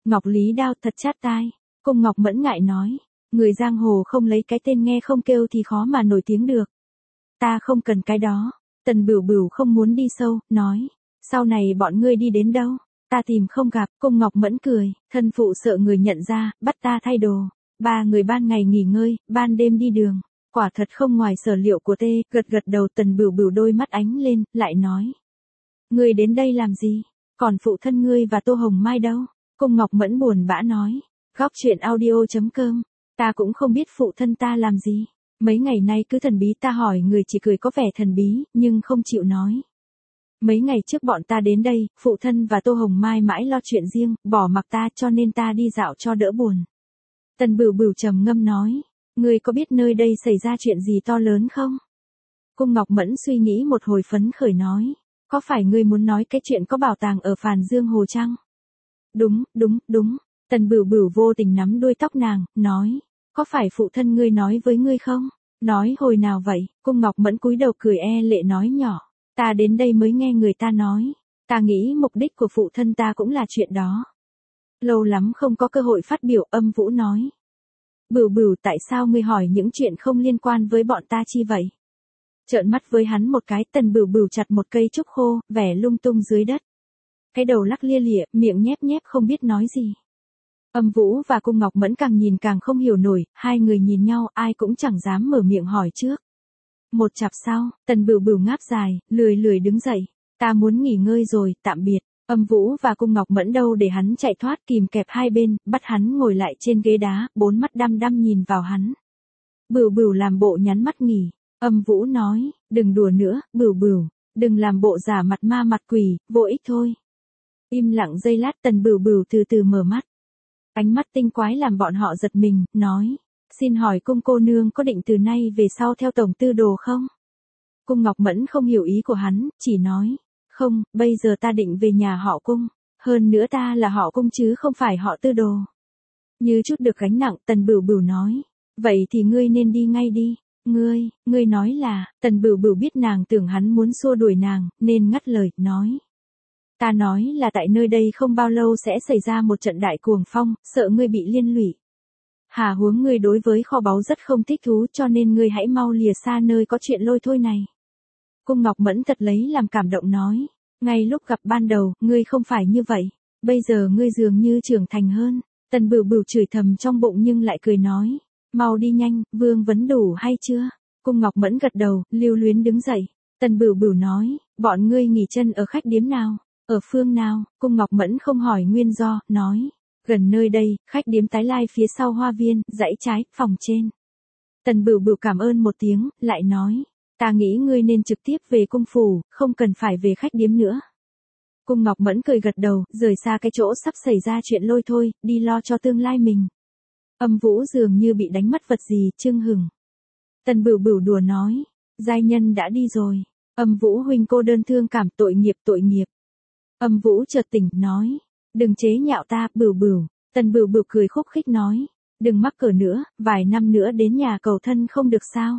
Ngọc Lý Đao thật chát tai. Cung Ngọc Mẫn ngại nói. Người giang hồ không lấy cái tên nghe không kêu thì khó mà nổi tiếng được. Ta không cần cái đó. Tần Bửu Bửu không muốn đi sâu, nói. Sau này bọn ngươi đi đến đâu? Ta tìm không gặp. Cung Ngọc Mẫn cười. Thân phụ sợ người nhận ra, bắt ta thay đồ. Ba người ban ngày nghỉ ngơi, ban đêm đi đường. Quả thật không ngoài sở liệu của tê. Gật gật đầu. Tần Bửu Bửu đôi mắt ánh lên, lại nói. Ngươi đến đây làm gì? Còn phụ thân ngươi và Tô Hồng Mai đâu? Cung Ngọc Mẫn buồn bã nói. Góc chuyện audio chấm com. Ta cũng không biết phụ thân ta làm gì. Mấy ngày nay cứ thần bí, ta hỏi người chỉ cười có vẻ thần bí, nhưng không chịu nói. Mấy ngày trước bọn ta đến đây, phụ thân và Tô Hồng Mai mãi lo chuyện riêng, bỏ mặc ta cho nên ta đi dạo cho đỡ buồn. Tần Bửu Bửu trầm ngâm nói. Ngươi có biết nơi đây xảy ra chuyện gì to lớn không? Cung Ngọc Mẫn suy nghĩ một hồi phấn khởi nói. Có phải ngươi muốn nói cái chuyện có bảo tàng ở Phàn Dương Hồ chăng? Đúng, đúng, đúng. Tần Bửu Bửu vô tình nắm đuôi tóc nàng, nói. Có phải phụ thân ngươi nói với ngươi không? Nói hồi nào vậy? Cung Ngọc Mẫn cúi đầu cười e lệ nói nhỏ. Ta đến đây mới nghe người ta nói. Ta nghĩ mục đích của phụ thân ta cũng là chuyện đó. Lâu lắm không có cơ hội phát biểu, Âm Vũ nói. Bửu Bửu, tại sao ngươi hỏi những chuyện không liên quan với bọn ta chi vậy? Trợn mắt với hắn một cái, Tần Bửu Bửu chặt một cây trúc khô, vẻ lung tung dưới đất. Cái đầu lắc lia lịa, miệng nhép nhép không biết nói gì. Âm Vũ và Cung Ngọc Mẫn càng nhìn càng không hiểu nổi, hai người nhìn nhau ai cũng chẳng dám mở miệng hỏi trước. Một chặp sau, Tần Bửu Bửu ngáp dài, lười lười đứng dậy. Ta muốn nghỉ ngơi rồi, tạm biệt. Âm Vũ và Cung Ngọc Mẫn đâu để hắn chạy thoát, kìm kẹp hai bên, bắt hắn ngồi lại trên ghế đá, bốn mắt đăm đăm nhìn vào hắn. Bửu Bửu làm bộ nhắn mắt nghỉ. Âm Vũ nói, đừng đùa nữa, Bửu Bửu, đừng làm bộ giả mặt ma mặt quỷ, vô ích thôi. Im lặng giây lát, Tần Bửu Bửu từ từ mở mắt. Ánh mắt tinh quái làm bọn họ giật mình, nói. Xin hỏi cung cô nương có định từ nay về sau theo tổng tư đồ không? Cung Ngọc Mẫn không hiểu ý của hắn, chỉ nói. Không, bây giờ ta định về nhà họ Cung. Hơn nữa ta là họ Cung chứ không phải họ tư đồ. Như chút được gánh nặng, Tần Bửu Bửu nói. Vậy thì ngươi nên đi ngay đi. Ngươi, ngươi nói là, Tần Bửu Bửu biết nàng tưởng hắn muốn xua đuổi nàng, nên ngắt lời, nói. Ta nói là tại nơi đây không bao lâu sẽ xảy ra một trận đại cuồng phong, sợ ngươi bị liên lụy. Hà huống ngươi đối với kho báu rất không thích thú cho nên ngươi hãy mau lìa xa nơi có chuyện lôi thôi này. Cung Ngọc Mẫn thật lấy làm cảm động nói. Ngay lúc gặp ban đầu, ngươi không phải như vậy. Bây giờ ngươi dường như trưởng thành hơn. Tần Bửu Bửu chửi thầm trong bụng nhưng lại cười nói. Mau đi nhanh, vương vấn đủ hay chưa? Cung Ngọc Mẫn gật đầu, lưu luyến đứng dậy. Tần Bửu Bửu nói, bọn ngươi nghỉ chân ở khách điếm nào? Ở phương nào? Cung Ngọc Mẫn không hỏi nguyên do, nói. Gần nơi đây, khách điếm Tái Lai phía sau hoa viên, dãy trái, phòng trên. Tần Bửu Bửu cảm ơn một tiếng, lại nói. Ta nghĩ ngươi nên trực tiếp về cung phủ, không cần phải về khách điếm nữa. Cung Ngọc Mẫn cười gật đầu, rời xa cái chỗ sắp xảy ra chuyện lôi thôi, đi lo cho tương lai mình. Âm Vũ dường như bị đánh mất vật gì, chưng hửng. Tần Bửu Bửu đùa nói. Giai nhân đã đi rồi. Âm Vũ huynh cô đơn thương cảm, tội nghiệp tội nghiệp. Âm Vũ chợt tỉnh, nói. Đừng chế nhạo ta, Bửu Bửu. Tần Bửu Bửu cười khúc khích nói. Đừng mắc cỡ nữa, vài năm nữa đến nhà cầu thân không được sao.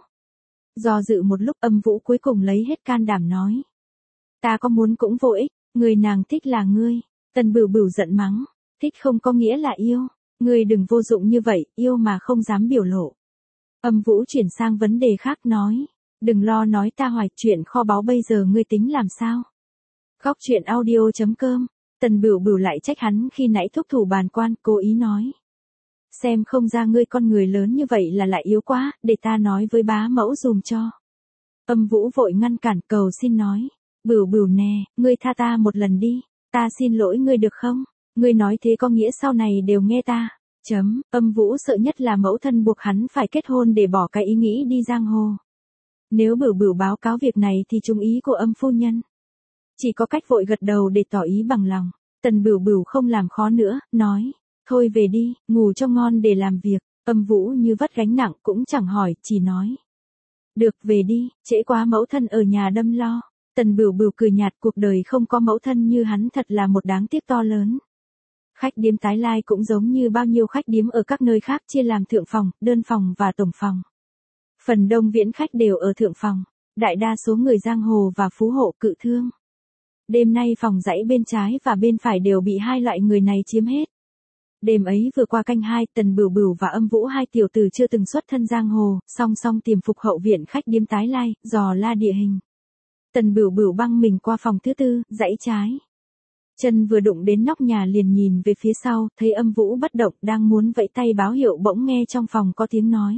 Do dự một lúc, Âm Vũ cuối cùng lấy hết can đảm nói. Ta có muốn cũng vô ích, người nàng thích là ngươi. Tần Bửu Bửu giận mắng. Thích không có nghĩa là yêu. Ngươi đừng vô dụng như vậy, yêu mà không dám biểu lộ. Âm Vũ chuyển sang vấn đề khác nói. Đừng lo nói ta hoài, chuyện kho báu bây giờ ngươi tính làm sao? Góc chuyện audio chấm com. Tần Bửu Bửu lại trách hắn khi nãy thúc thủ bàn quan, cố ý nói. Xem không ra ngươi con người lớn như vậy là lại yếu quá, để ta nói với bá mẫu dùm cho. Âm Vũ vội ngăn cản, cầu xin nói. Bửu Bửu nè, ngươi tha ta một lần đi, ta xin lỗi ngươi được không? Ngươi nói thế có nghĩa sau này đều nghe ta. Chấm, Âm Vũ sợ nhất là mẫu thân buộc hắn phải kết hôn để bỏ cái ý nghĩ đi giang hồ. Nếu Bửu Bửu báo cáo việc này thì trúng ý của Âm phu nhân. Chỉ có cách vội gật đầu để tỏ ý bằng lòng. Tần Bửu Bửu không làm khó nữa, nói. Thôi về đi, ngủ cho ngon để làm việc. Âm Vũ như vắt gánh nặng cũng chẳng hỏi, chỉ nói. Được, về đi, trễ quá mẫu thân ở nhà đâm lo. Tần Bửu Bửu cười nhạt, cuộc đời không có mẫu thân như hắn thật là một đáng tiếc to lớn. Khách điếm Tái Lai cũng giống như bao nhiêu khách điếm ở các nơi khác, chia làm thượng phòng, đơn phòng và tổng phòng. Phần đông viễn khách đều ở thượng phòng, đại đa số người giang hồ và phú hộ cự thương. Đêm nay phòng dãy bên trái và bên phải đều bị hai loại người này chiếm hết. Đêm ấy vừa qua canh hai, Tần Bửu Bửu và Âm Vũ hai tiểu tử chưa từng xuất thân giang hồ, song song tiềm phục hậu viện khách điếm tái lai, dò la địa hình. Tần Bửu Bửu băng mình qua phòng thứ tư, dãy trái. Chân vừa đụng đến nóc nhà liền nhìn về phía sau, thấy Âm Vũ bất động, đang muốn vẫy tay báo hiệu bỗng nghe trong phòng có tiếng nói.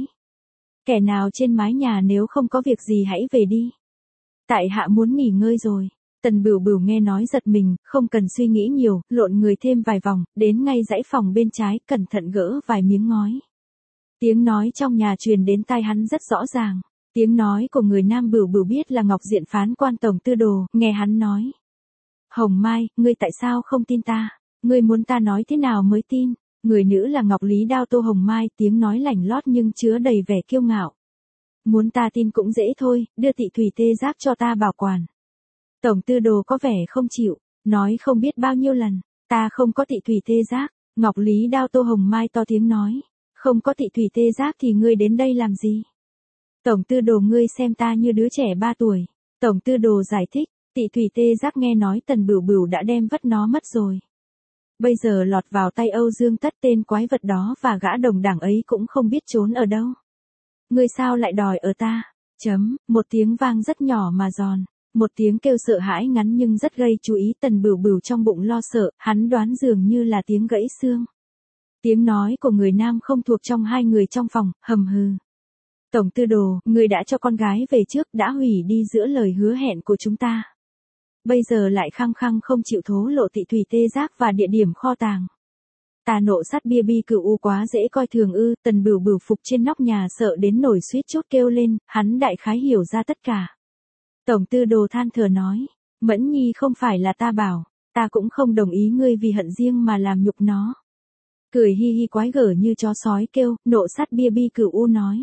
Kẻ nào trên mái nhà nếu không có việc gì hãy về đi. Tại hạ muốn nghỉ ngơi rồi. Tần Bửu Bửu nghe nói giật mình, không cần suy nghĩ nhiều, lộn người thêm vài vòng, đến ngay dãy phòng bên trái, cẩn thận gỡ vài miếng ngói. Tiếng nói trong nhà truyền đến tai hắn rất rõ ràng. Tiếng nói của người nam Bửu Bửu biết là Ngọc Diện phán quan tổng tư đồ, nghe hắn nói. Hồng Mai, ngươi tại sao không tin ta? Ngươi muốn ta nói thế nào mới tin? Người nữ là Ngọc Lý Đao Tô Hồng Mai, tiếng nói lảnh lót nhưng chứa đầy vẻ kiêu ngạo. Muốn ta tin cũng dễ thôi, đưa tị thủy tê giác cho ta bảo quản. Tổng tư đồ có vẻ không chịu, nói không biết bao nhiêu lần, ta không có tị thủy tê giác. Ngọc Lý Đao Tô Hồng Mai to tiếng nói, không có tị thủy tê giác thì ngươi đến đây làm gì? Tổng tư đồ ngươi xem ta như đứa trẻ ba tuổi. Tổng tư đồ giải thích, tị thủy tê giác nghe nói Tần Bửu Bửu đã đem vất nó mất rồi. Bây giờ lọt vào tay Âu Dương Tất, tên quái vật đó và gã đồng đảng ấy cũng không biết trốn ở đâu. Ngươi sao lại đòi ở ta? Chấm, một tiếng vang rất nhỏ mà giòn. Một tiếng kêu sợ hãi ngắn nhưng rất gây chú ý. Tần Bửu Bửu trong bụng lo sợ, hắn đoán dường như là tiếng gãy xương. Tiếng nói của người nam không thuộc trong hai người trong phòng, hầm hừ. Tổng tư đồ, người đã cho con gái về trước, đã hủy đi giữa lời hứa hẹn của chúng ta. Bây giờ lại khăng khăng không chịu thố lộ tị thủy tê giác và địa điểm kho tàng. Ta nộ sát bia bi cửu u quá dễ coi thường ư? Tần Bửu Bửu phục trên nóc nhà sợ đến nổi suýt chút kêu lên, hắn đại khái hiểu ra tất cả. Tổng tư đồ than thở nói, Mẫn Nhi không phải là ta bảo, ta cũng không đồng ý ngươi vì hận riêng mà làm nhục nó. Cười hi hi quái gở như chó sói kêu, nộ sát bia bi cửu u nói.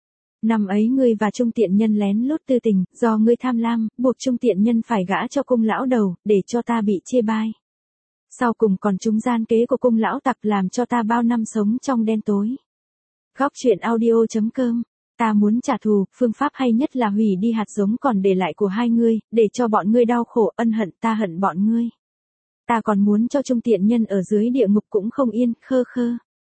Năm ấy ngươi và Trung Tiện Nhân lén lút tư tình, do ngươi tham lam, buộc Trung Tiện Nhân phải gã cho cung lão đầu, để cho ta bị chê bai. Sau cùng còn trúng gian kế của cung lão tặc làm cho ta bao năm sống trong đen tối. Góc truyện audio chấm com. Ta muốn trả thù, phương pháp hay nhất là hủy đi hạt giống còn để lại của hai ngươi, để cho bọn ngươi đau khổ, ân hận, ta hận bọn ngươi. Ta còn muốn cho Trung Tiện Nhân ở dưới địa ngục cũng không yên, khơ khơ.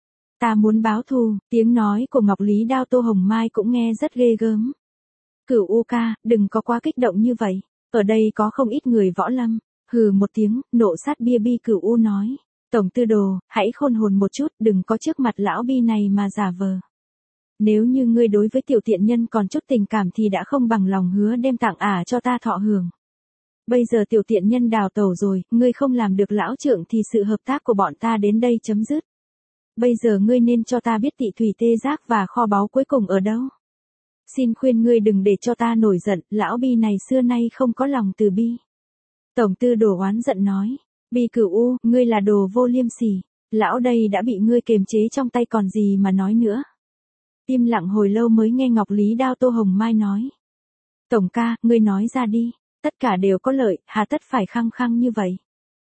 Ta muốn báo thù, tiếng nói của Ngọc Lý Đao Tô Hồng Mai cũng nghe rất ghê gớm. Cửu U ca, đừng có quá kích động như vậy, ở đây có không ít người võ lâm. Hừ một tiếng, nộ sát bia bi cửu U nói. Tổng tư đồ, hãy khôn hồn một chút, đừng có trước mặt lão bi này mà giả vờ. Nếu như ngươi đối với tiểu tiện nhân còn chút tình cảm thì đã không bằng lòng hứa đem tặng ả cho ta thọ hưởng. Bây giờ tiểu tiện nhân đào tẩu rồi, ngươi không làm được lão trưởng thì sự hợp tác của bọn ta đến đây chấm dứt. Bây giờ ngươi nên cho ta biết tị thủy tê giác và kho báu cuối cùng ở đâu. Xin khuyên ngươi đừng để cho ta nổi giận, lão bi này xưa nay không có lòng từ bi. Tổng tư đồ oán giận nói, bi cửu u, ngươi là đồ vô liêm sỉ, lão đây đã bị ngươi kiềm chế trong tay còn gì mà nói nữa. Im lặng hồi lâu mới nghe Ngọc Lý Đao Tô Hồng Mai nói. Tổng ca, ngươi nói ra đi, tất cả đều có lợi, hà tất phải khăng khăng như vậy.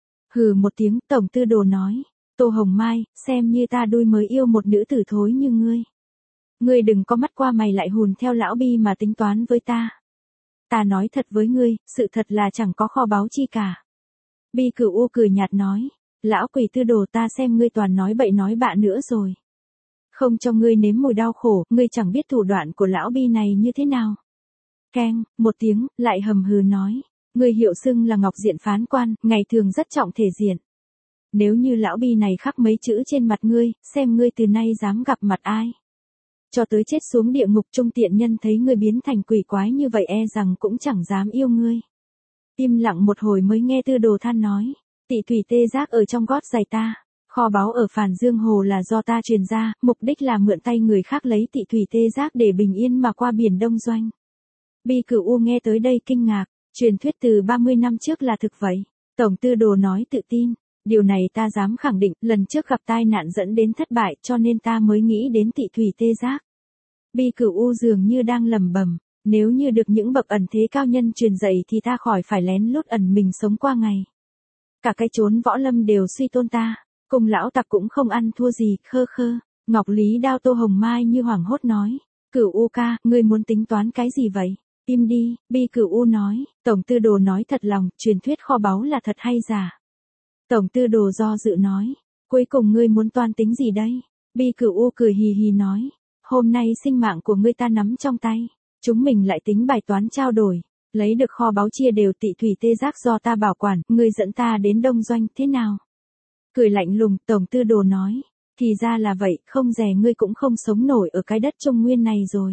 Hừ một tiếng, tổng tư đồ nói, Tô Hồng Mai, xem như ta đôi mới yêu một nữ tử thối như ngươi. Ngươi đừng có mắt qua mày lại hùn theo lão bi mà tính toán với ta. Ta nói thật với ngươi, sự thật là chẳng có kho báu chi cả. Bi cửu u cười nhạt nói, lão quỷ tư đồ ta xem ngươi toàn nói bậy nói bạ nữa rồi. Không cho ngươi nếm mùi đau khổ, ngươi chẳng biết thủ đoạn của lão bi này như thế nào. Keng, một tiếng, lại hầm hừ nói, ngươi hiệu xưng là Ngọc Diện phán quan, ngày thường rất trọng thể diện. Nếu như lão bi này khắc mấy chữ trên mặt ngươi, xem ngươi từ nay dám gặp mặt ai. Cho tới chết xuống địa ngục Trung Tiện Nhân thấy ngươi biến thành quỷ quái như vậy e rằng cũng chẳng dám yêu ngươi. Im lặng một hồi mới nghe tư đồ than nói, tị thủy tê giác ở trong gót giày ta, kho báu ở Phàn Dương Hồ là do ta truyền ra, mục đích là mượn tay người khác lấy tị thủy tê giác để bình yên mà qua biển Đông Doanh. Bi cửu u nghe tới đây kinh ngạc, truyền thuyết từ ba mươi năm trước là thực vậy. Tổng tư đồ nói tự tin, điều này ta dám khẳng định, lần trước gặp tai nạn dẫn đến thất bại cho nên ta mới nghĩ đến tị thủy tê giác. Bi cửu u dường như đang lẩm bẩm, nếu như được những bậc ẩn thế cao nhân truyền dạy thì ta khỏi phải lén lút ẩn mình sống qua ngày. Cả cái chốn võ lâm đều suy tôn ta, cùng lão tặc cũng không ăn thua gì, khơ khơ. Ngọc Lý Đao Tô Hồng Mai như hoảng hốt nói, Cửu U ca, ngươi muốn tính toán cái gì vậy? Im đi, Bi Cửu U nói, tổng tư đồ nói thật lòng, truyền thuyết kho báu là thật hay giả? Tổng tư đồ do dự nói, Cuối cùng ngươi muốn toan tính gì đây? Bi Cửu U cười hì hì nói. Hôm nay sinh mạng của ngươi ta nắm trong tay. Chúng mình lại tính bài toán trao đổi. Lấy được kho báu chia đều tị thủy tê giác do ta bảo quản, ngươi dẫn ta đến Đông Doanh thế nào? Cười lạnh lùng, Tổng Tư Đồ nói. Thì ra là vậy, không dè ngươi cũng không sống nổi ở cái đất Trung Nguyên này rồi.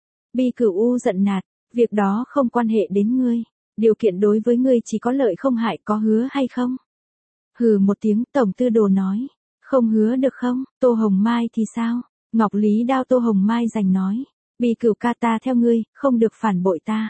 Bi Cửu U giận nạt, việc đó không quan hệ đến ngươi. Điều kiện đối với ngươi chỉ có lợi không hại, có hứa hay không? Hừ một tiếng, Tổng Tư Đồ nói. Không hứa được không? Tô Hồng Mai thì sao? Ngọc Lý Đao Tô Hồng Mai giành nói. Bi Cửu ca ta theo ngươi, không được phản bội ta.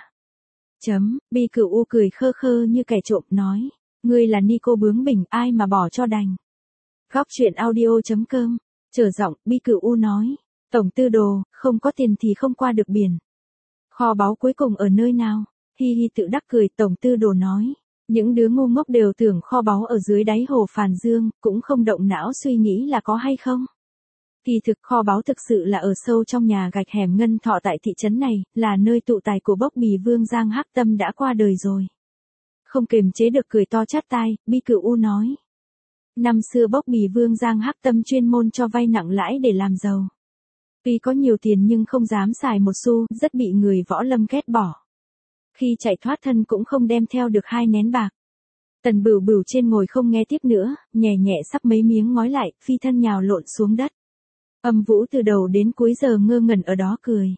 Chấm, Bi Cửu U cười khơ khơ như kẻ trộm nói. Ngươi là Nico bướng bỉnh, ai mà bỏ cho đành. Góc truyện audio.com, trở giọng, Bi Cửu U nói. Tổng Tư Đồ, không có tiền thì không qua được biển. Kho báu cuối cùng ở nơi nào? Hi hi tự đắc cười, Tổng Tư Đồ nói. Những đứa ngu ngốc đều tưởng kho báu ở dưới đáy hồ Phàn Dương, cũng không động não suy nghĩ là có hay không. Kỳ thực kho báu thực sự là ở sâu trong nhà gạch hẻm Ngân Thọ tại thị trấn này, là nơi tụ tài của Bốc Bì Vương Giang Hắc Tâm đã qua đời rồi. Không kiềm chế được cười to chát tai, Bi Cửu U nói. Năm xưa Bốc Bì Vương Giang Hắc Tâm chuyên môn cho vay nặng lãi để làm giàu. Tuy có nhiều tiền nhưng không dám xài một xu, rất bị người võ lâm ghét bỏ. Khi chạy thoát thân cũng không đem theo được hai nén bạc. Tần Bửu Bửu trên ngồi không nghe tiếp nữa, nhẹ nhẹ sắp mấy miếng ngói lại, phi thân nhào lộn xuống đất. Âm Vũ từ đầu đến cuối giờ ngơ ngẩn ở đó cười.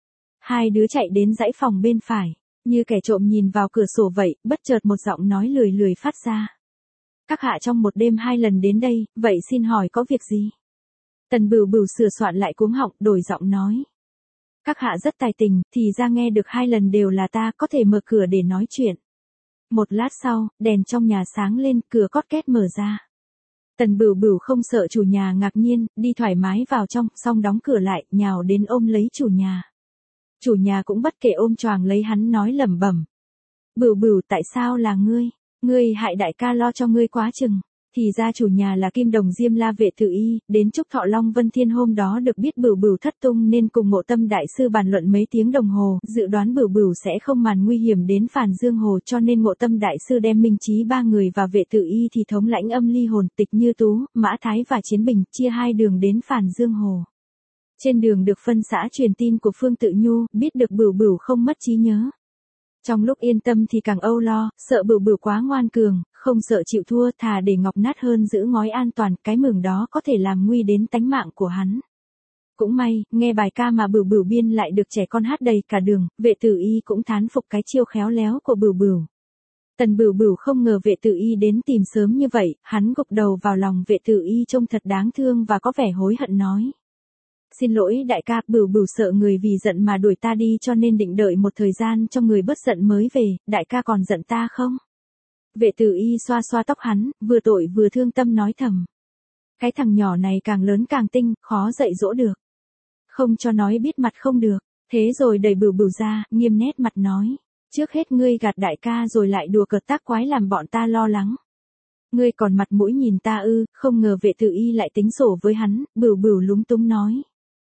Hai đứa chạy đến dãy phòng bên phải, như kẻ trộm nhìn vào cửa sổ vậy, bất chợt một giọng nói lười lười phát ra. Các hạ trong một đêm hai lần đến đây, vậy xin hỏi có việc gì? Tần Bửu Bửu sửa soạn lại cuống họng, đổi giọng nói. Các hạ rất tài tình, thì ra nghe được hai lần đều là ta, có thể mở cửa để nói chuyện. Một lát sau, đèn trong nhà sáng lên, cửa cót két mở ra. Tần Bửu Bửu không sợ chủ nhà ngạc nhiên, đi thoải mái vào trong, xong đóng cửa lại, nhào đến ôm lấy chủ nhà. Chủ nhà cũng bất kể ôm choàng lấy hắn nói lẩm bẩm. Bửu Bửu tại sao là ngươi? Ngươi hại đại ca lo cho ngươi quá chừng. Thì ra chủ nhà là Kim Đồng Diêm La Vệ Tử Y, đến Trúc Thọ Long Vân Thiên hôm đó được biết Bửu Bửu thất tung nên cùng Ngộ Tâm đại sư bàn luận mấy tiếng đồng hồ, dự đoán Bửu Bửu sẽ không màn nguy hiểm đến Phàn Dương Hồ, cho nên Ngộ Tâm đại sư đem Minh Chí ba người và Vệ Tử Y thì thống lãnh Âm Ly Hồn, Tịch Như Tú, Mã Thái và Chiến Bình, chia hai đường đến Phàn Dương Hồ. Trên đường được phân xã truyền tin của Phương Tự Nhu, biết được Bửu Bửu không mất trí nhớ. Trong lúc yên tâm thì càng âu lo, sợ Bửu Bửu quá ngoan cường, không sợ chịu thua, thà để ngọc nát hơn giữ ngói an toàn, cái mừng đó có thể làm nguy đến tánh mạng của hắn. Cũng may, nghe bài ca mà Bửu Bửu biên lại được trẻ con hát đầy cả đường, Vệ Tử Y cũng thán phục cái chiêu khéo léo của Bửu Bửu. Tần Bửu Bửu không ngờ Vệ Tử Y đến tìm sớm như vậy, hắn gục đầu vào lòng Vệ Tử Y trông thật đáng thương và có vẻ hối hận nói. Xin lỗi đại ca, Bửu Bửu sợ người vì giận mà đuổi ta đi cho nên định đợi một thời gian cho người bớt giận mới về, đại ca còn giận ta không? Vệ Tử Y xoa xoa tóc hắn, vừa tội vừa thương tâm nói thầm. Cái thằng nhỏ này càng lớn càng tinh, khó dạy dỗ được. Không cho nói biết mặt không được, thế rồi đẩy Bửu Bửu ra, nghiêm nét mặt nói. Trước hết ngươi gạt đại ca rồi lại đùa cợt tác quái làm bọn ta lo lắng. Ngươi còn mặt mũi nhìn ta ư, không ngờ Vệ Tử Y lại tính sổ với hắn, Bửu Bửu lúng túng nói.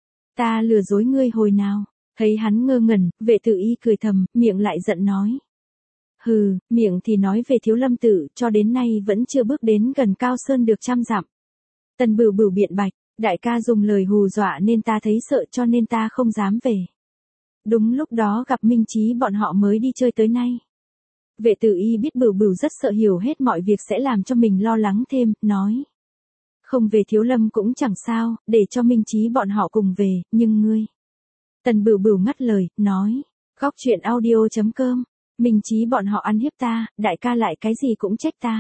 Ta lừa dối ngươi hồi nào? Thấy hắn ngơ ngẩn, Vệ Tử Y cười thầm, miệng lại giận nói. Hừ, miệng thì nói về Thiếu Lâm Tự, cho đến nay vẫn chưa bước đến gần Cao Sơn được trăm dặm. Tần Bửu Bửu biện bạch, đại ca dùng lời hù dọa nên ta thấy sợ cho nên ta không dám về. Đúng lúc đó gặp Minh Chí bọn họ mới đi chơi tới nay. Vệ Tử Y biết Bửu Bửu rất sợ hiểu hết mọi việc sẽ làm cho mình lo lắng thêm, nói. Không về Thiếu Lâm cũng chẳng sao, để cho Minh Chí bọn họ cùng về, nhưng ngươi. Tần Bửu Bửu ngắt lời, nói. Góc truyện audio.com, Minh Chí bọn họ ăn hiếp ta, đại ca lại cái gì cũng trách ta.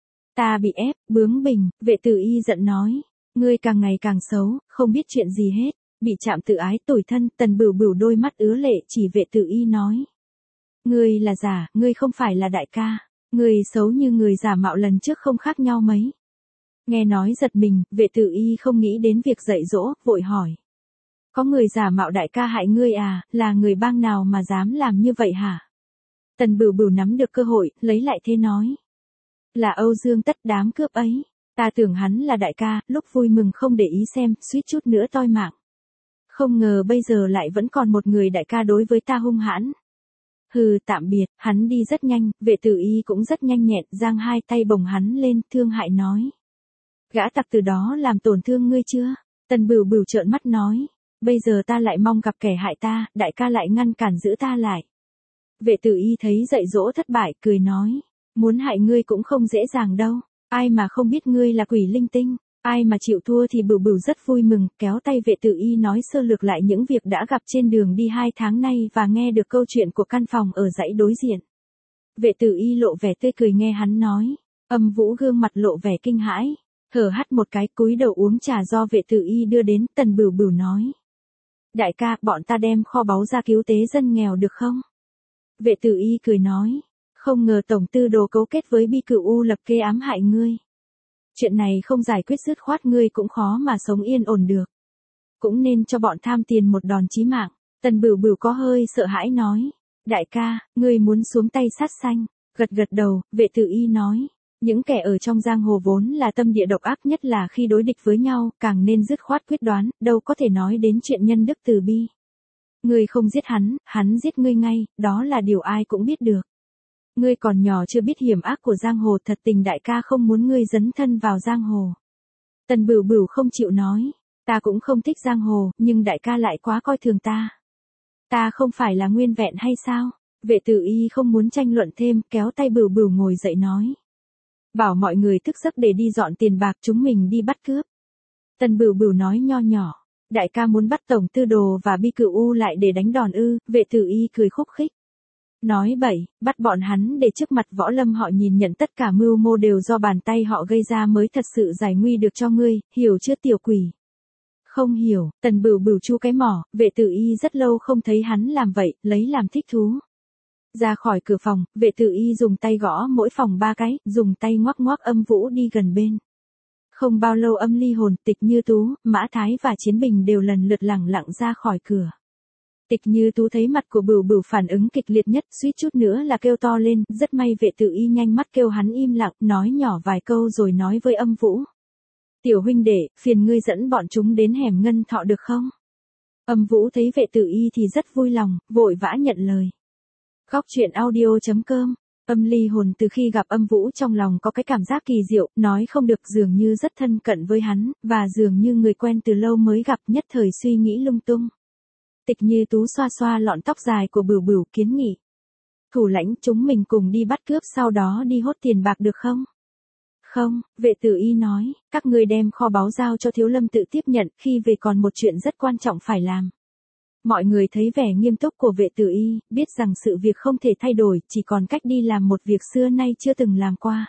Ta bị ép, bướng bỉnh, Vệ Tử Y giận nói. Ngươi càng ngày càng xấu, không biết chuyện gì hết, bị chạm tự ái tủi thân, Tần Bửu Bửu đôi mắt ứa lệ chỉ Vệ Tử Y nói. Ngươi là giả, ngươi không phải là đại ca, ngươi xấu như người giả mạo lần trước không khác nhau mấy. Nghe nói giật mình, Vệ Tử Y không nghĩ đến việc dạy dỗ, vội hỏi. Có người giả mạo đại ca hại ngươi à, là người bang nào mà dám làm như vậy hả? Tần Bửu Bửu nắm được cơ hội, lấy lại thế nói. Là Âu Dương Tất đám cướp ấy, ta tưởng hắn là đại ca, lúc vui mừng không để ý xem, suýt chút nữa toi mạng. Không ngờ bây giờ lại vẫn còn một người đại ca đối với ta hung hãn. Hừ, tạm biệt, hắn đi rất nhanh, Vệ Tử Y cũng rất nhanh nhẹn, giang hai tay bồng hắn lên, thương hại nói. Gã tặc từ đó làm tổn thương ngươi chưa? Tần Bửu Bửu trợn mắt nói. Bây giờ ta lại mong gặp kẻ hại ta, đại ca lại ngăn cản giữ ta lại. Vệ tử y thấy dạy dỗ thất bại, cười nói. Muốn hại ngươi cũng không dễ dàng đâu. Ai mà không biết ngươi là quỷ linh tinh. Ai mà chịu thua thì Bửu Bửu rất vui mừng, kéo tay vệ tử y nói sơ lược lại những việc đã gặp trên đường đi hai tháng nay và nghe được câu chuyện của căn phòng ở dãy đối diện. Vệ tử y lộ vẻ tươi cười nghe hắn nói. Âm Vũ gương mặt lộ vẻ kinh hãi, thở hắt một cái, cúi đầu uống trà do vệ tử y đưa đến. Tần Bửu Bửu nói. Đại ca, bọn ta đem kho báu ra cứu tế dân nghèo được không? Vệ tử y cười nói. Không ngờ tổng tư đồ cấu kết với Bi Cửu U lập kế ám hại ngươi. Chuyện này không giải quyết dứt khoát ngươi cũng khó mà sống yên ổn được. Cũng nên cho bọn tham tiền một đòn chí mạng. Tần Bửu Bửu có hơi sợ hãi nói. Đại ca, ngươi muốn xuống tay sát sanh. Gật gật đầu, vệ tử y nói. Những kẻ ở trong giang hồ vốn là tâm địa độc ác, nhất là khi đối địch với nhau, càng nên dứt khoát quyết đoán, đâu có thể nói đến chuyện nhân đức từ bi. Ngươi không giết hắn, hắn giết ngươi ngay, đó là điều ai cũng biết được. Ngươi còn nhỏ chưa biết hiểm ác của giang hồ, thật tình đại ca không muốn ngươi dấn thân vào giang hồ. Tần Bửu Bửu không chịu nói. Ta cũng không thích giang hồ, nhưng đại ca lại quá coi thường ta. Ta không phải là nguyên vẹn hay sao? Vệ tử y không muốn tranh luận thêm, kéo tay Bửu Bửu ngồi dậy nói. Bảo mọi người thức giấc để đi dọn tiền bạc, chúng mình đi bắt cướp. Tần Bửu Bửu nói nho nhỏ. Đại ca muốn bắt tổng tư đồ và Bi Cửu U lại để đánh đòn ư? Vệ tử y cười khúc khích. Nói bậy, bắt bọn hắn để trước mặt võ lâm họ nhìn nhận tất cả mưu mô đều do bàn tay họ gây ra mới thật sự giải nguy được cho ngươi, hiểu chưa tiểu quỷ? Không hiểu. Tần Bửu Bửu chu cái mỏ, vệ tử y rất lâu không thấy hắn làm vậy, lấy làm thích thú. Ra khỏi cửa phòng, vệ tử y dùng tay gõ mỗi phòng ba cái, dùng tay ngoắc ngoắc Âm Vũ đi gần bên. Không bao lâu Âm Ly Hồn, Tịch Như Tú, Mã Thái và Chiến Bình đều lần lượt lẳng lặng ra khỏi cửa. Tịch Như Tú thấy mặt của Bửu Bửu phản ứng kịch liệt nhất, suýt chút nữa là kêu to lên, rất may vệ tử y nhanh mắt kêu hắn im lặng, nói nhỏ vài câu rồi nói với Âm Vũ. Tiểu huynh đệ, phiền ngươi dẫn bọn chúng đến hẻm Ngân Thọ được không? Âm Vũ thấy vệ tử y thì rất vui lòng, vội vã nhận lời. Góc truyện audio chấm com. Âm Ly Hồn từ khi gặp Âm Vũ trong lòng có cái cảm giác kỳ diệu, nói không được, dường như rất thân cận với hắn, và dường như người quen từ lâu mới gặp, nhất thời suy nghĩ lung tung. Tịch Như Tú xoa xoa lọn tóc dài của Bửu Bửu, kiến nghị. Thủ lãnh, chúng mình cùng đi bắt cướp, sau đó đi hốt tiền bạc được không? Không, vệ tử y nói, các ngươi đem kho báu giao cho Thiếu Lâm tự tiếp nhận, khi về còn một chuyện rất quan trọng phải làm. Mọi người thấy vẻ nghiêm túc của vệ tử y, biết rằng sự việc không thể thay đổi, chỉ còn cách đi làm một việc xưa nay chưa từng làm qua.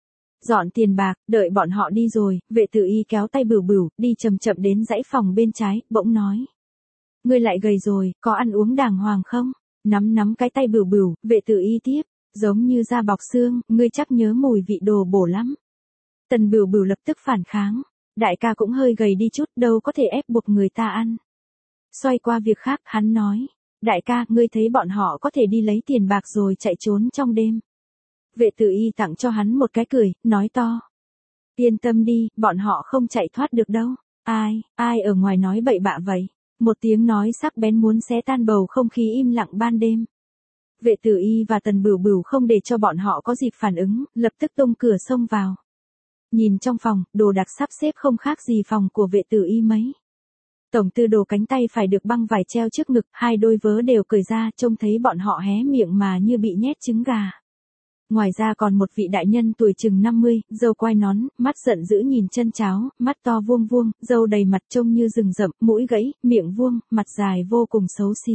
Dọn tiền bạc, đợi bọn họ đi rồi, vệ tử y kéo tay Bửu Bửu, đi chậm chậm đến dãy phòng bên trái, bỗng nói. Ngươi lại gầy rồi, có ăn uống đàng hoàng không? Nắm nắm cái tay Bửu Bửu, vệ tử y tiếp, giống như da bọc xương, ngươi chắc nhớ mùi vị đồ bổ lắm. Tần Bửu Bửu lập tức phản kháng. Đại ca cũng hơi gầy đi chút, đâu có thể ép buộc người ta ăn. Xoay qua việc khác, hắn nói. Đại ca, ngươi thấy bọn họ có thể đi lấy tiền bạc rồi chạy trốn trong đêm. Vệ tử y tặng cho hắn một cái cười, nói to. Yên tâm đi, bọn họ không chạy thoát được đâu. Ai, ai ở ngoài nói bậy bạ vậy? Một tiếng nói sắc bén muốn xé tan bầu không khí im lặng ban đêm. Vệ tử y và Tần Bửu Bửu không để cho bọn họ có dịp phản ứng, lập tức tung cửa xông vào. Nhìn trong phòng, đồ đạc sắp xếp không khác gì phòng của vệ tử y mấy. Tổng tư đồ cánh tay phải được băng vải treo trước ngực, hai đôi vớ đều cởi ra, trông thấy bọn họ hé miệng mà như bị nhét trứng gà. Ngoài ra còn một vị đại nhân tuổi chừng năm mươi, râu quai nón, mắt giận dữ nhìn chân cháo, mắt to vuông vuông, râu đầy mặt trông như rừng rậm, mũi gãy, miệng vuông, mặt dài vô cùng xấu xí.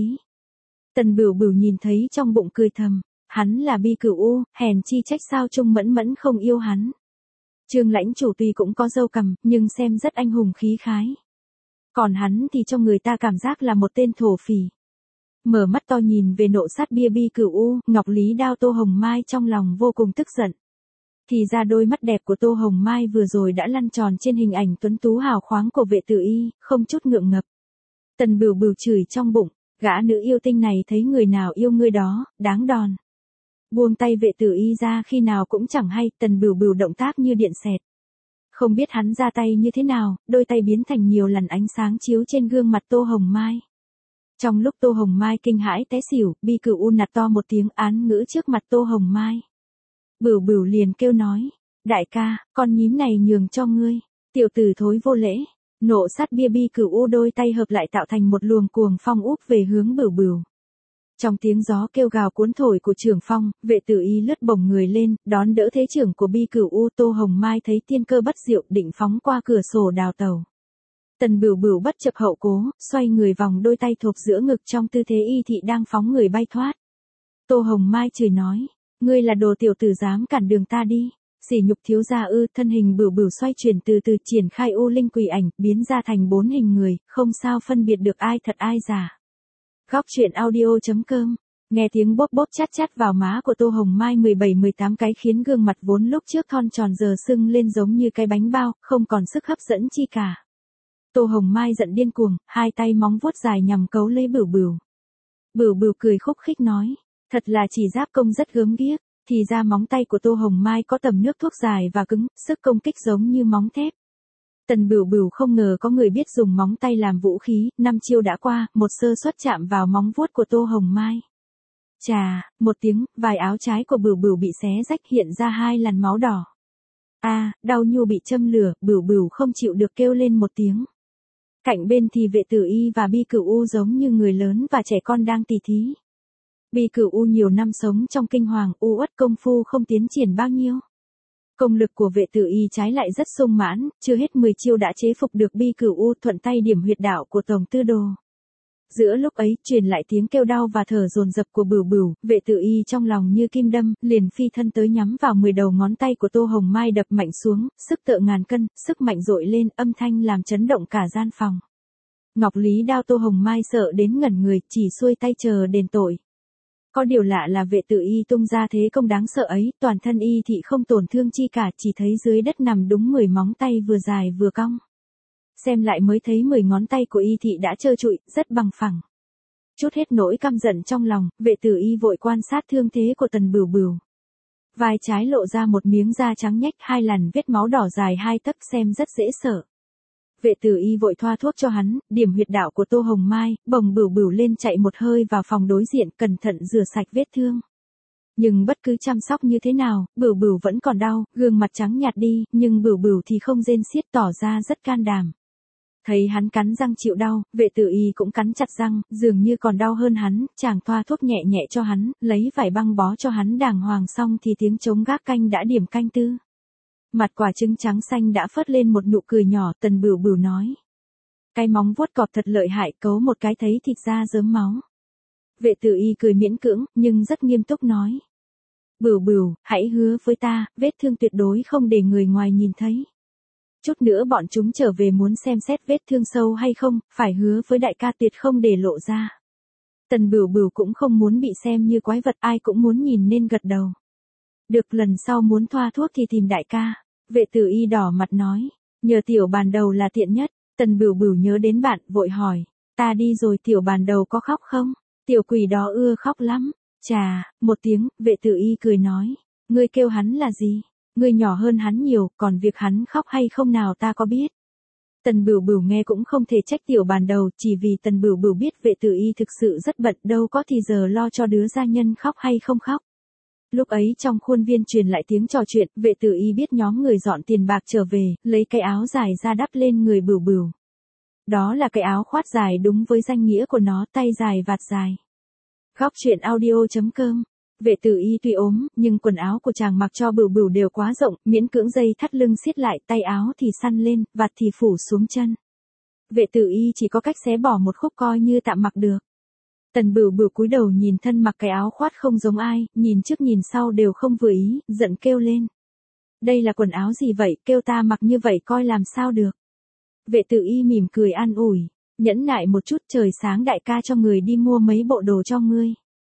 Tần Bửu Bửu nhìn thấy trong bụng cười thầm, hắn là Bi Cửu U, hèn chi trách sao Trung Mẫn Mẫn không yêu hắn. Trương Lãnh Chủ tuy cũng có râu cằm, nhưng xem rất anh hùng khí khái. Còn hắn thì cho người ta cảm giác là một tên thổ phỉ. Mở mắt to nhìn về nộ sát bia Bi Cửu U, Ngọc Lý Đao Tô Hồng Mai trong lòng vô cùng tức giận. Thì ra đôi mắt đẹp của Tô Hồng Mai vừa rồi đã lăn tròn trên hình ảnh tuấn tú hào khoáng của vệ tử y, không chút ngượng ngập. Tần Bửu Bửu chửi trong bụng, gã nữ yêu tinh này thấy người nào yêu người đó, đáng đòn. Buông tay vệ tử y ra khi nào cũng chẳng hay, Tần Bửu Bửu động tác như điện xẹt. Không biết hắn ra tay như thế nào, đôi tay biến thành nhiều lần ánh sáng chiếu trên gương mặt Tô Hồng Mai. Trong lúc Tô Hồng Mai kinh hãi té xỉu, Bi Cửu U nạt to một tiếng án ngữ trước mặt Tô Hồng Mai. Bửu Bửu liền kêu nói, đại ca, con nhím này nhường cho ngươi. Tiểu tử thối vô lễ, nộ sát bia bi cửu u đôi tay hợp lại tạo thành một luồng cuồng phong úp về hướng Bửu Bửu. Trong tiếng gió kêu gào cuốn thổi của trưởng phong, vệ tử y lướt bổng người lên, đón đỡ thế trưởng của bi cửu u. Tô Hồng Mai thấy tiên cơ bất diệu định phóng qua cửa sổ đào tàu. Tần Bửu Bửu bất chập hậu cố, xoay người vòng đôi tay thộp giữa ngực trong tư thế y thị đang phóng người bay thoát. Tô Hồng Mai chửi nói, ngươi là đồ tiểu tử dám cản đường ta đi. Sỉ nhục thiếu gia ư. Thân hình Bửu Bửu xoay chuyển từ từ triển khai u linh quỷ ảnh, biến ra thành bốn hình người, không sao phân biệt được ai thật ai giả. Góc truyện audio.com. Nghe tiếng bóp bóp chát chát vào má của Tô Hồng Mai mười bảy mười tám cái khiến gương mặt vốn lúc trước thon tròn giờ sưng lên giống như cái bánh bao, không còn sức hấp dẫn chi cả. Tô Hồng Mai giận điên cuồng, hai tay móng vuốt dài nhằm cấu lấy Bửu Bửu. Bửu Bửu cười khúc khích nói, thật là chỉ giáp công rất gớm ghiếc, thì ra móng tay của Tô Hồng Mai có tầm nước thuốc dài và cứng, sức công kích giống như móng thép. Tần Bửu Bửu không ngờ có người biết dùng móng tay làm vũ khí, năm chiêu đã qua, một sơ suất chạm vào móng vuốt của Tô Hồng Mai. Chà, một tiếng, vài áo trái của Bửu Bửu bị xé rách hiện ra hai làn máu đỏ. A, à, đau nhu bị châm lửa, Bửu Bửu không chịu được kêu lên một tiếng. Cạnh bên thì vệ tử y và bi cửu u giống như người lớn và trẻ con đang tỉ thí. Bi cửu u nhiều năm sống trong kinh hoàng, u uất công phu không tiến triển bao nhiêu. Công lực của vệ tử y trái lại rất sung mãn, chưa hết mười chiêu đã chế phục được bi cửu u, thuận tay điểm huyệt đạo của tổng tư đồ. Giữa lúc ấy, truyền lại tiếng kêu đau và thở dồn dập của Bửu Bửu, vệ tử y trong lòng như kim đâm, liền phi thân tới nhắm vào mười đầu ngón tay của Tô Hồng Mai đập mạnh xuống, sức tựa ngàn cân, sức mạnh dội lên, âm thanh làm chấn động cả gian phòng. Ngọc Lý đao Tô Hồng Mai sợ đến ngẩn người, chỉ xuôi tay chờ đền tội. Có điều lạ là vệ tử y tung ra thế công đáng sợ ấy, toàn thân y thị không tổn thương chi cả, chỉ thấy dưới đất nằm đúng mười móng tay vừa dài vừa cong. Xem lại mới thấy mười ngón tay của y thị đã trơ trụi, rất bằng phẳng. Chút hết nỗi căm giận trong lòng, vệ tử y vội quan sát thương thế của Tần Bửu Bửu. Vai trái lộ ra một miếng da trắng nhách, hai làn vết máu đỏ dài hai tấc, xem rất dễ sợ. Vệ tử y vội thoa thuốc cho hắn, điểm huyệt đạo của Tô Hồng Mai, bồng Bửu Bửu lên chạy một hơi vào phòng đối diện, cẩn thận rửa sạch vết thương. Nhưng bất cứ chăm sóc như thế nào, Bửu Bửu vẫn còn đau, gương mặt trắng nhạt đi, nhưng Bửu Bửu thì không rên xiết, tỏ ra rất can đảm. Thấy hắn cắn răng chịu đau, vệ tử y cũng cắn chặt răng, dường như còn đau hơn hắn, chàng thoa thuốc nhẹ nhẹ cho hắn, lấy vải băng bó cho hắn đàng hoàng xong thì tiếng trống gác canh đã điểm canh tư. Mặt quả trứng trắng xanh đã phớt lên một nụ cười nhỏ, Tần Bửu Bửu nói. Cái móng vuốt cọp thật lợi hại, cấu một cái thấy thịt da rớm máu. Vệ tử y cười miễn cưỡng, nhưng rất nghiêm túc nói. Bửu Bửu, hãy hứa với ta, vết thương tuyệt đối không để người ngoài nhìn thấy. Chút nữa bọn chúng trở về muốn xem xét vết thương sâu hay không, phải hứa với đại ca tuyệt không để lộ ra. Tần Bửu Bửu cũng không muốn bị xem như quái vật, ai cũng muốn nhìn nên gật đầu. Được, lần sau muốn thoa thuốc thì tìm đại ca. Vệ tử y đỏ mặt nói, nhờ tiểu bàn đầu là tiện nhất. Tần Bửu Bửu nhớ đến bạn, vội hỏi, ta đi rồi tiểu bàn đầu có khóc không? Tiểu quỷ đó ưa khóc lắm. Chà, một tiếng, vệ tử y cười nói, ngươi kêu hắn là gì? Ngươi nhỏ hơn hắn nhiều, còn việc hắn khóc hay không nào ta có biết. Tần Bửu Bửu nghe cũng không thể trách tiểu bàn đầu, chỉ vì Tần Bửu Bửu biết vệ tử y thực sự rất bận, đâu có thì giờ lo cho đứa gia nhân khóc hay không khóc. Lúc ấy trong khuôn viên truyền lại tiếng trò chuyện, vệ tử y biết nhóm người dọn tiền bạc trở về, lấy cái áo dài ra đắp lên người Bửu Bửu. Đó là cái áo khoát dài đúng với danh nghĩa của nó, tay dài vạt dài. Góc truyện audio.com. Vệ tử y tuy ốm, nhưng quần áo của chàng mặc cho Bửu Bửu đều quá rộng, miễn cưỡng dây thắt lưng siết lại, tay áo thì săn lên, vạt thì phủ xuống chân. Vệ tử y chỉ có cách xé bỏ một khúc coi như tạm mặc được. Tần Bửu Bửu cúi đầu nhìn thân mặc cái áo khoát không giống ai, nhìn trước nhìn sau đều không vừa ý, giận kêu lên. Đây là quần áo gì vậy, kêu ta mặc như vậy coi làm sao được. Vệ tử y mỉm cười an ủi, nhẫn nại một chút, trời sáng đại ca cho người đi mua mấy bộ đồ cho ngươi.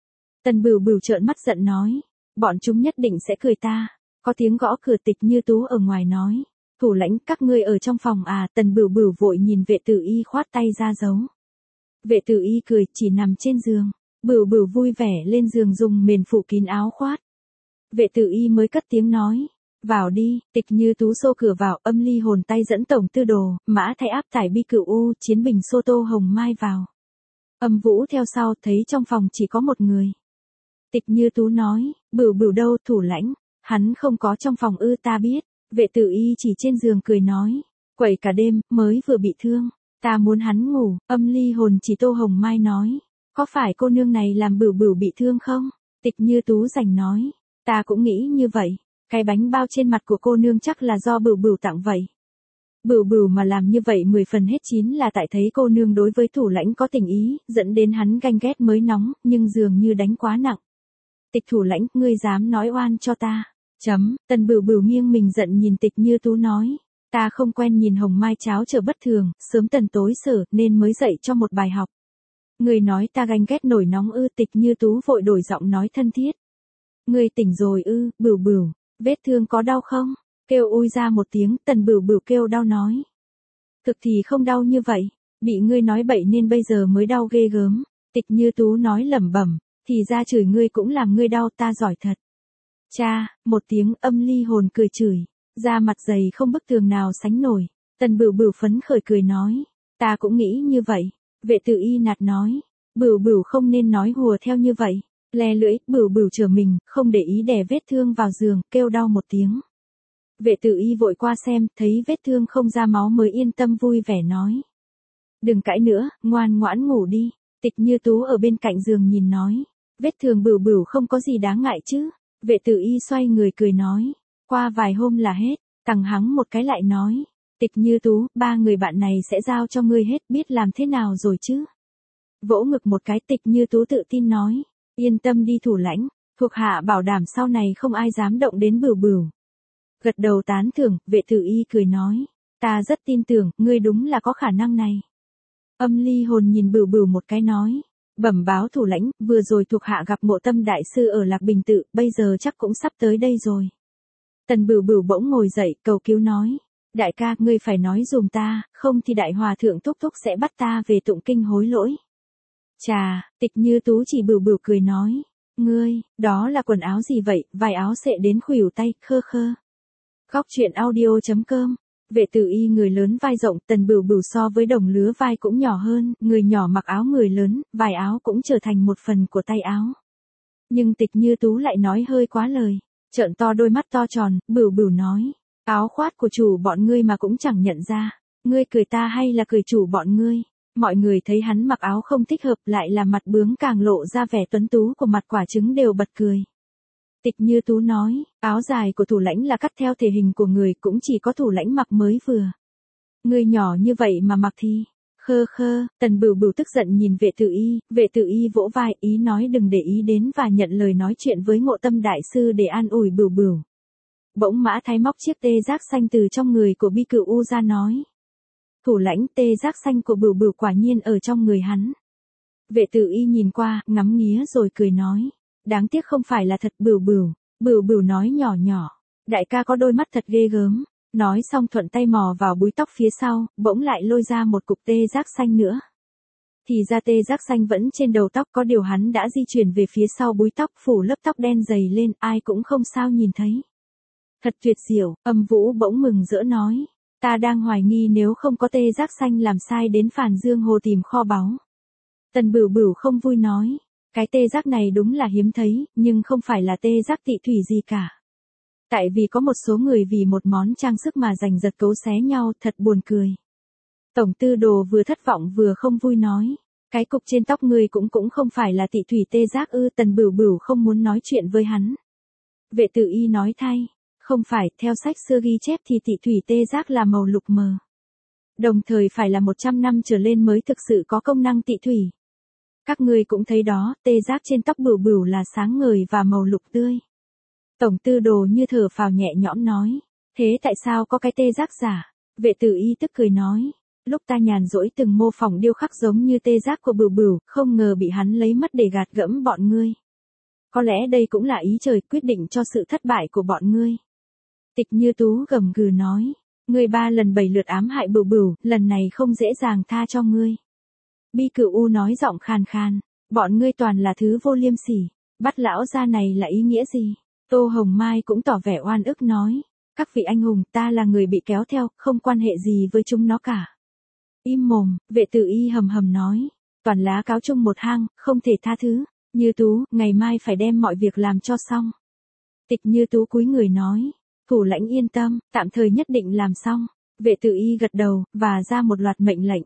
Tần Bửu Bửu trợn mắt giận nói, bọn chúng nhất định sẽ cười ta. Có tiếng gõ cửa, Tịch Như Tú ở ngoài nói, thủ lãnh, các ngươi ở trong phòng à? Tần Bửu Bửu vội nhìn vệ tử y khoát tay ra dấu. Vệ tử y cười, chỉ nằm trên giường. Bửu Bửu vui vẻ lên giường dùng mền phủ kín áo khoát. Vệ tử y mới cất tiếng nói, vào đi. Tịch Như Tú xô cửa vào, âm ly hồn tay dẫn tổng tư đồ, mã thay áp tải bi cửu u, chiến bình xô Tô Hồng Mai vào. Âm Vũ theo sau, thấy trong phòng chỉ có một người. Tịch Như Tú nói, Bửu Bửu đâu? Thủ lãnh, hắn không có trong phòng ư? Ta biết. Vệ tử y chỉ trên giường cười nói, Quậy cả đêm, mới vừa bị thương. Ta muốn hắn ngủ, âm ly hồn chỉ Tô Hồng Mai nói. Có phải cô nương này làm Bửu Bửu bị thương không? Tịch Như Tú rảnh nói. Ta cũng nghĩ như vậy. Cái bánh bao trên mặt của cô nương chắc là do Bửu Bửu tặng vậy. Bửu Bửu mà làm như vậy mười phần hết chín là tại thấy cô nương đối với thủ lãnh có tình ý, dẫn đến hắn ganh ghét mới nóng, nhưng dường như đánh quá nặng. Tịch thủ lãnh, ngươi dám nói oan cho ta. Chấm, Tần Bửu Bửu nghiêng mình giận nhìn Tịch Như Tú nói. Ta không quen nhìn Hồng Mai cháo trở bất thường, sớm tần tối sở, nên mới dạy cho một bài học. Người nói ta ganh ghét nổi nóng ư? Tịch Như Tú vội đổi giọng nói thân thiết. Người tỉnh rồi ư? Bửu Bửu, vết thương có đau không? Kêu ui ra một tiếng, Tần Bửu Bửu kêu đau nói. Thực thì không đau như vậy, bị ngươi nói bậy nên bây giờ mới đau ghê gớm. Tịch Như Tú nói lẩm bẩm, thì ra chửi ngươi cũng làm ngươi đau, ta giỏi thật. Cha, một tiếng âm ly hồn cười chửi, da mặt dày không bức tường nào sánh nổi. Tần Bửu Bửu phấn khởi cười nói, ta cũng nghĩ như vậy. Vệ Tử Y nạt nói, Bửu Bửu không nên nói hùa theo như vậy. Le lưỡi, Bửu Bửu trở mình, không để ý đè vết thương vào giường, kêu đau một tiếng. Vệ Tử Y vội qua xem, thấy vết thương không ra máu mới yên tâm vui vẻ nói. Đừng cãi nữa, ngoan ngoãn ngủ đi. Tịch Như Tú ở bên cạnh giường nhìn nói, vết thương Bửu Bửu không có gì đáng ngại chứ. Vệ Tử Y xoay người cười nói, qua vài hôm là hết. Tằng hắng một cái lại nói, Tịch Như Tú, ba người bạn này sẽ giao cho ngươi hết, biết làm thế nào rồi chứ. Vỗ ngực một cái, Tịch Như Tú tự tin nói, yên tâm đi thủ lãnh, thuộc hạ bảo đảm sau này không ai dám động đến Bửu Bửu. Gật đầu tán thưởng, Vệ Tử Y cười nói, ta rất tin tưởng, ngươi đúng là có khả năng này. Âm ly hồn nhìn Bửu Bửu một cái nói, bẩm báo thủ lãnh, vừa rồi thuộc hạ gặp Mộ Tâm đại sư ở Lạc Bình Tự, bây giờ chắc cũng sắp tới đây rồi. Tần Bửu Bửu bỗng ngồi dậy, cầu cứu nói, đại ca, ngươi phải nói dùm ta, không thì đại hòa thượng thúc thúc sẽ bắt ta về tụng kinh hối lỗi. Chà, Tịch Như Tú chỉ Bửu Bửu cười nói, ngươi, đó là quần áo gì vậy, vài áo xệ đến khuỷu tay, khơ khơ. Góc truyện audio chấm com. Vệ Tử Y người lớn vai rộng, Tần Bửu Bửu so với đồng lứa vai cũng nhỏ hơn, người nhỏ mặc áo người lớn, vài áo cũng trở thành một phần của tay áo. Nhưng Tịch Như Tú lại nói hơi quá lời, trợn to đôi mắt to tròn, Bửu Bửu nói, áo khoác của chủ bọn ngươi mà cũng chẳng nhận ra, ngươi cười ta hay là cười chủ bọn ngươi? Mọi người thấy hắn mặc áo không thích hợp, lại là mặt bướng càng lộ ra vẻ tuấn tú của mặt quả trứng đều bật cười. Tịch Như Tú nói, áo dài của thủ lãnh là cắt theo thể hình của người, cũng chỉ có thủ lãnh mặc mới vừa. Người nhỏ như vậy mà mặc thì, khơ khơ. Tần Bửu Bửu tức giận nhìn Vệ Tử Y, Vệ Tử Y vỗ vai, ý nói đừng để ý đến và nhận lời nói chuyện với Ngộ Tâm đại sư để an ủi Bửu Bửu. Bỗng Mã Thái móc chiếc tê giác xanh từ trong người của Bi Cửu U ra nói. Thủ lãnh, tê giác xanh của Bửu Bửu quả nhiên ở trong người hắn. Vệ Tử Y nhìn qua, ngắm nghía rồi cười nói. Đáng tiếc không phải là thật. Bửu Bửu. Bửu Bửu nói nhỏ nhỏ, đại ca có đôi mắt thật ghê gớm. Nói xong thuận tay mò vào búi tóc phía sau, bỗng lại lôi ra một cục tê giác xanh nữa. Thì ra tê giác xanh vẫn trên đầu tóc, có điều hắn đã di chuyển về phía sau búi tóc, phủ lớp tóc đen dày lên, ai cũng không sao nhìn thấy. Thật tuyệt diệu. Âm Vũ bỗng mừng rỡ nói, ta đang hoài nghi nếu không có tê giác xanh làm sai đến Phàn Dương Hồ tìm kho báu. Tần Bửu Bửu không vui nói, cái tê giác này đúng là hiếm thấy, nhưng không phải là tê giác tị thủy gì cả. Tại vì có một số người vì một món trang sức mà giành giật cấu xé nhau, thật buồn cười. Tổng Tư Đồ vừa thất vọng vừa không vui nói, cái cục trên tóc ngươi cũng cũng không phải là tị thủy tê giác ư? Tần Bửu Bửu không muốn nói chuyện với hắn. Vệ Tử Y nói thay, không phải, theo sách xưa ghi chép thì tị thủy tê giác là màu lục mờ. Đồng thời phải là một trăm năm trở lên mới thực sự có công năng tị thủy. Các ngươi cũng thấy đó, tê giác trên tóc Bửu Bửu là sáng ngời và màu lục tươi. Tổng Tư Đồ như thở phào nhẹ nhõm nói, thế tại sao có cái tê giác giả? Vệ Tử Y tức cười nói, lúc ta nhàn rỗi từng mô phỏng điêu khắc giống như tê giác của Bửu Bửu, không ngờ bị hắn lấy mất để gạt gẫm bọn ngươi. Có lẽ đây cũng là ý trời quyết định cho sự thất bại của bọn ngươi. Tịch Như Tú gầm gừ nói, ngươi ba lần bảy lượt ám hại Bửu Bửu, lần này không dễ dàng tha cho ngươi. Bi Cửu U nói giọng khàn khàn, bọn ngươi toàn là thứ vô liêm sỉ, bắt lão gia này là ý nghĩa gì? Tô Hồng Mai cũng tỏ vẻ oan ức nói, các vị anh hùng, ta là người bị kéo theo, không quan hệ gì với chúng nó cả. Im mồm. Vệ Tử Y hầm hầm nói, toàn lá cáo chung một hang, không thể tha thứ. Như Tú, ngày mai phải đem mọi việc làm cho xong. Tịch Như Tú cúi người nói, thủ lãnh yên tâm, tạm thời nhất định làm xong. Vệ Tử Y gật đầu, và ra một loạt mệnh lệnh.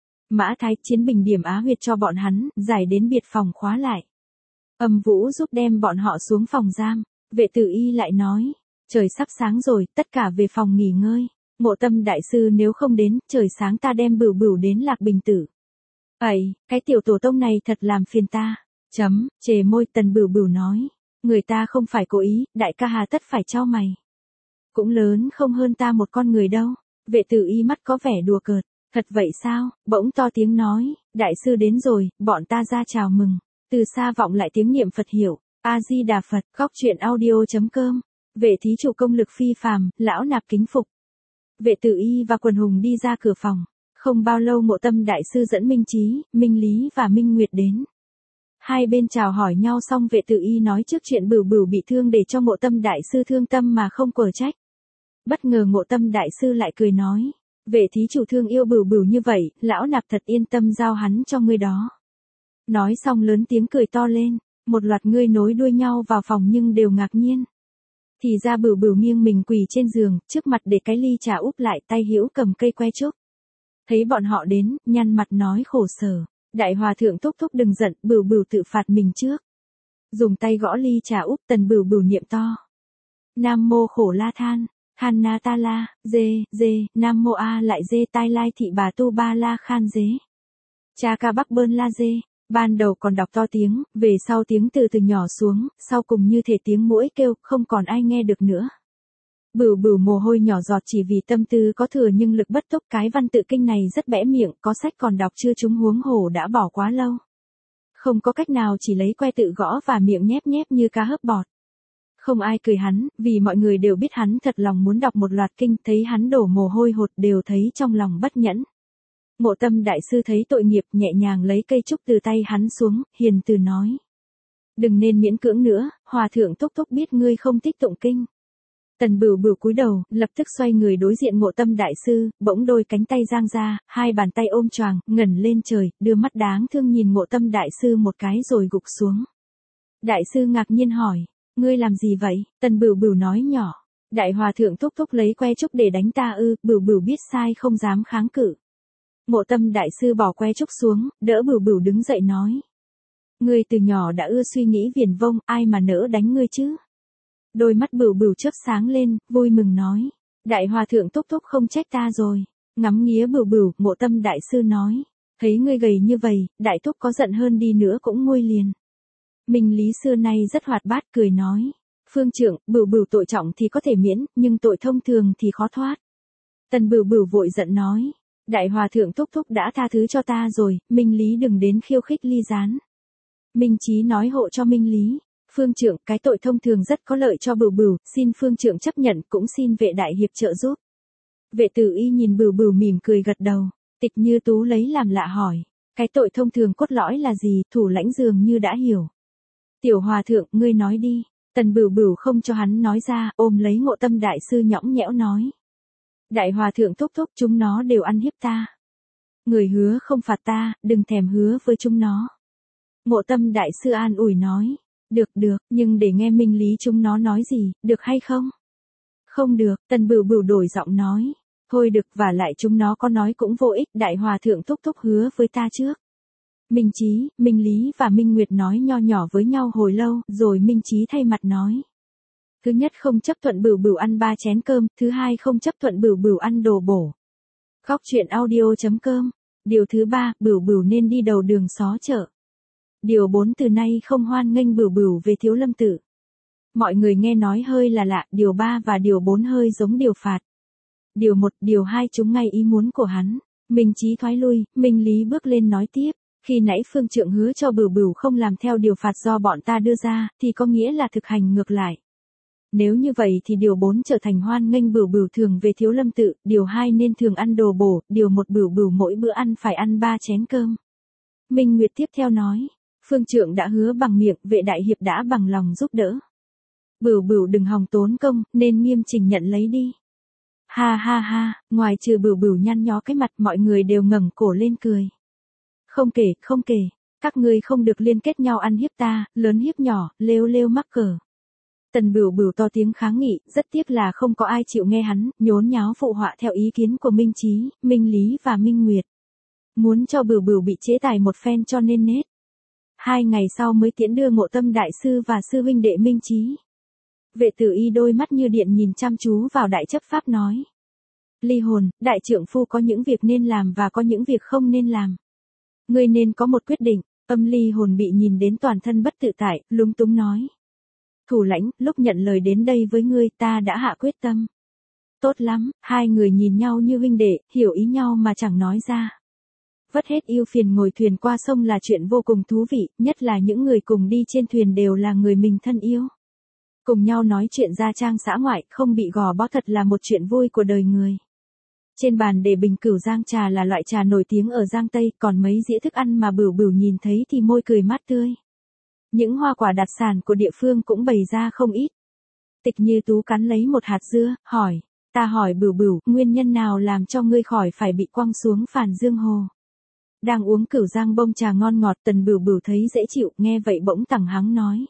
Mã Thái Chiến bình điểm á huyệt cho bọn hắn, giải đến biệt phòng khóa lại. Âm Vũ giúp đem bọn họ xuống phòng giam. Vệ Tử Y lại nói, trời sắp sáng rồi, tất cả về phòng nghỉ ngơi. Mộ Tâm đại sư nếu không đến, trời sáng ta đem Bửu Bửu đến Lạc Bình Tử. Ấy, cái tiểu tổ tông này thật làm phiền ta. Chấm, chề môi. Tần Bửu Bửu nói, người ta không phải cố ý, đại ca hà tất phải trao mày. Cũng lớn không hơn ta một con người đâu. Vệ Tử Y mắt có vẻ đùa cợt. Thật vậy sao? Bỗng to tiếng nói, đại sư đến rồi, bọn ta ra chào mừng. Từ xa vọng lại tiếng niệm Phật hiệu. A Di Đà Phật. Góc truyện audio chấm com. Vệ thí chủ công lực phi phàm, lão nạp kính phục. Vệ Tử Y và quần hùng đi ra cửa phòng. Không bao lâu Mộ Tâm đại sư dẫn Minh Chí, Minh Lý và Minh Nguyệt đến. Hai bên chào hỏi nhau xong Vệ Tử Y nói trước chuyện Bửu Bửu bị thương để cho Mộ Tâm đại sư thương tâm mà không quở trách. Bất ngờ Mộ Tâm đại sư lại cười nói, vệ thí chủ thương yêu Bửu Bửu như vậy, lão nạp thật yên tâm giao hắn cho ngươi đó. Nói xong lớn tiếng cười to lên, một loạt ngươi nối đuôi nhau vào phòng nhưng đều ngạc nhiên. Thì ra Bửu Bửu nghiêng mình quỳ trên giường, trước mặt để cái ly trà úp lại, tay hữu cầm cây que trúc. Thấy bọn họ đến, nhăn mặt nói khổ sở, đại hòa thượng thúc thúc đừng giận, Bửu Bửu tự phạt mình trước. Dùng tay gõ ly trà úp. Tần Bửu Bửu niệm to. Nam mô khổ la than. Khan na ta la, dê, dê, nam mô a lại dê tai lai thị bà tu ba la khan dế. Cha ca bắc bơn la dê. Ban đầu còn đọc to tiếng, về sau tiếng từ từ nhỏ xuống, sau cùng như thể tiếng muỗi kêu, không còn ai nghe được nữa. Bửu Bửu mồ hôi nhỏ giọt chỉ vì tâm tư có thừa nhưng lực bất túc. Cái văn tự kinh này rất bẽ miệng, có sách còn đọc chưa chúng huống hồ đã bỏ quá lâu. Không có cách nào chỉ lấy que tự gõ và miệng nhép nhép như cá hớp bọt. Không ai cười hắn, vì mọi người đều biết hắn thật lòng muốn đọc một loạt kinh, thấy hắn đổ mồ hôi hột đều thấy trong lòng bất nhẫn. Mộ Tâm đại sư thấy tội nghiệp nhẹ nhàng lấy cây trúc từ tay hắn xuống, hiền từ nói. Đừng nên miễn cưỡng nữa, hòa thượng thúc thúc biết ngươi không thích tụng kinh. Tần Bửu Bửu cúi đầu, lập tức xoay người đối diện Mộ Tâm đại sư, bỗng đôi cánh tay giang ra, hai bàn tay ôm choàng, ngẩng lên trời, đưa mắt đáng thương nhìn Mộ Tâm đại sư một cái rồi gục xuống. Đại sư ngạc nhiên hỏi, ngươi làm gì vậy? Tần Bửu Bửu nói nhỏ, đại hòa thượng thúc thúc lấy que trúc để đánh ta ư? Bửu Bửu biết sai không dám kháng cự. Mộ Tâm đại sư bỏ que trúc xuống, đỡ Bửu Bửu đứng dậy nói. Ngươi từ nhỏ đã ưa suy nghĩ viển vông, ai mà nỡ đánh ngươi chứ? Đôi mắt Bửu Bửu chớp sáng lên, vui mừng nói. Đại hòa thượng thúc thúc không trách ta rồi. Ngắm nghía Bửu Bửu, Mộ Tâm đại sư nói. Thấy ngươi gầy như vậy, đại thúc có giận hơn đi nữa cũng nguôi liền. Minh Lý xưa nay rất hoạt bát cười nói. Phương trưởng, Bửu Bửu tội trọng thì có thể miễn, nhưng tội thông thường thì khó thoát. Tần Bửu Bửu vội giận nói. Đại hòa thượng thúc thúc đã tha thứ cho ta rồi, Minh Lý đừng đến khiêu khích ly gián. Minh Chí nói hộ cho Minh Lý. Phương trưởng, cái tội thông thường rất có lợi cho Bửu Bửu, xin phương trưởng chấp nhận, cũng xin vệ đại hiệp trợ giúp. Vệ Tử Y nhìn Bửu Bửu mỉm cười gật đầu. Tịch Như Tú lấy làm lạ hỏi. Cái tội thông thường cốt lõi là gì? Thủ lãnh dường như đã hiểu. Tiểu hòa thượng, ngươi nói đi. Tần Bửu Bửu không cho hắn nói ra, ôm lấy Mộ Tâm đại sư nhõng nhẽo nói. Đại hòa thượng thúc thúc, chúng nó đều ăn hiếp ta. Người hứa không phạt ta, đừng thèm hứa với chúng nó. Mộ Tâm đại sư an ủi nói. Được được, nhưng để nghe Minh Lý chúng nó nói gì, được hay không? Không được, Tần Bửu Bửu đổi giọng nói. Thôi được, và lại chúng nó có nói cũng vô ích, đại hòa thượng thúc thúc hứa với ta trước. Minh Chí, Minh Lý và Minh Nguyệt nói nho nhỏ với nhau hồi lâu, rồi Minh Chí thay mặt nói. Thứ nhất không chấp thuận Bửu Bửu ăn ba chén cơm, thứ hai không chấp thuận Bửu Bửu ăn đồ bổ. Góc truyện audio chấm com. Điều thứ ba, Bửu Bửu nên đi đầu đường xó chợ. Điều bốn, từ nay không hoan nghênh Bửu Bửu về Thiếu Lâm Tự. Mọi người nghe nói hơi là lạ, điều ba và điều bốn hơi giống điều phạt. Điều một, điều hai chúng ngay ý muốn của hắn. Minh Chí thoái lui, Minh Lý bước lên nói tiếp. Khi nãy phương trượng hứa cho Bửu Bửu không làm theo điều phạt do bọn ta đưa ra, thì có nghĩa là thực hành ngược lại. Nếu như vậy thì điều bốn trở thành hoan nghênh Bửu Bửu thường về Thiếu Lâm Tự, điều hai nên thường ăn đồ bổ, điều một Bửu Bửu mỗi bữa ăn phải ăn ba chén cơm. Minh Nguyệt tiếp theo nói, phương trượng đã hứa bằng miệng, vệ đại hiệp đã bằng lòng giúp đỡ. Bửu Bửu đừng hòng tốn công, nên nghiêm chỉnh nhận lấy đi. Ha ha ha, ngoài trừ Bửu Bửu nhăn nhó cái mặt, mọi người đều ngẩng cổ lên cười. Không kể, không kể, các ngươi không được liên kết nhau ăn hiếp ta, lớn hiếp nhỏ, lêu lêu mắc cờ. Tần Bửu Bửu to tiếng kháng nghị, rất tiếc là không có ai chịu nghe hắn, nhốn nháo phụ họa theo ý kiến của Minh Chí, Minh Lý và Minh Nguyệt. Muốn cho Bửu Bửu bị chế tài một phen cho nên nết. Hai ngày sau mới tiễn đưa Ngộ Tâm đại sư và sư huynh đệ Minh Chí. Vệ Tử Y đôi mắt như điện nhìn chăm chú vào đại chấp pháp nói. Ly hồn, đại trượng phu có những việc nên làm và có những việc không nên làm. Ngươi nên có một quyết định. Âm Ly hồn bị nhìn đến toàn thân bất tự tại, lúng túng nói. Thủ lãnh, lúc nhận lời đến đây với ngươi ta đã hạ quyết tâm. Tốt lắm, hai người nhìn nhau như huynh đệ, hiểu ý nhau mà chẳng nói ra. Vất hết ưu phiền ngồi thuyền qua sông là chuyện vô cùng thú vị, nhất là những người cùng đi trên thuyền đều là người mình thân yêu. Cùng nhau nói chuyện gia trang xã ngoại, không bị gò bó thật là một chuyện vui của đời người. Trên bàn để bình cửu giang trà là loại trà nổi tiếng ở Giang Tây, còn mấy dĩa thức ăn mà Bửu Bửu nhìn thấy thì môi cười mát tươi. Những hoa quả đặc sản của địa phương cũng bày ra không ít. Tịch Như Tú cắn lấy một hạt dưa, hỏi, ta hỏi Bửu Bửu, nguyên nhân nào làm cho ngươi khỏi phải bị quăng xuống Phàn Dương Hồ? Đang uống cửu giang bông trà ngon ngọt, Tần Bửu Bửu thấy dễ chịu, nghe vậy bỗng tằng hắng nói.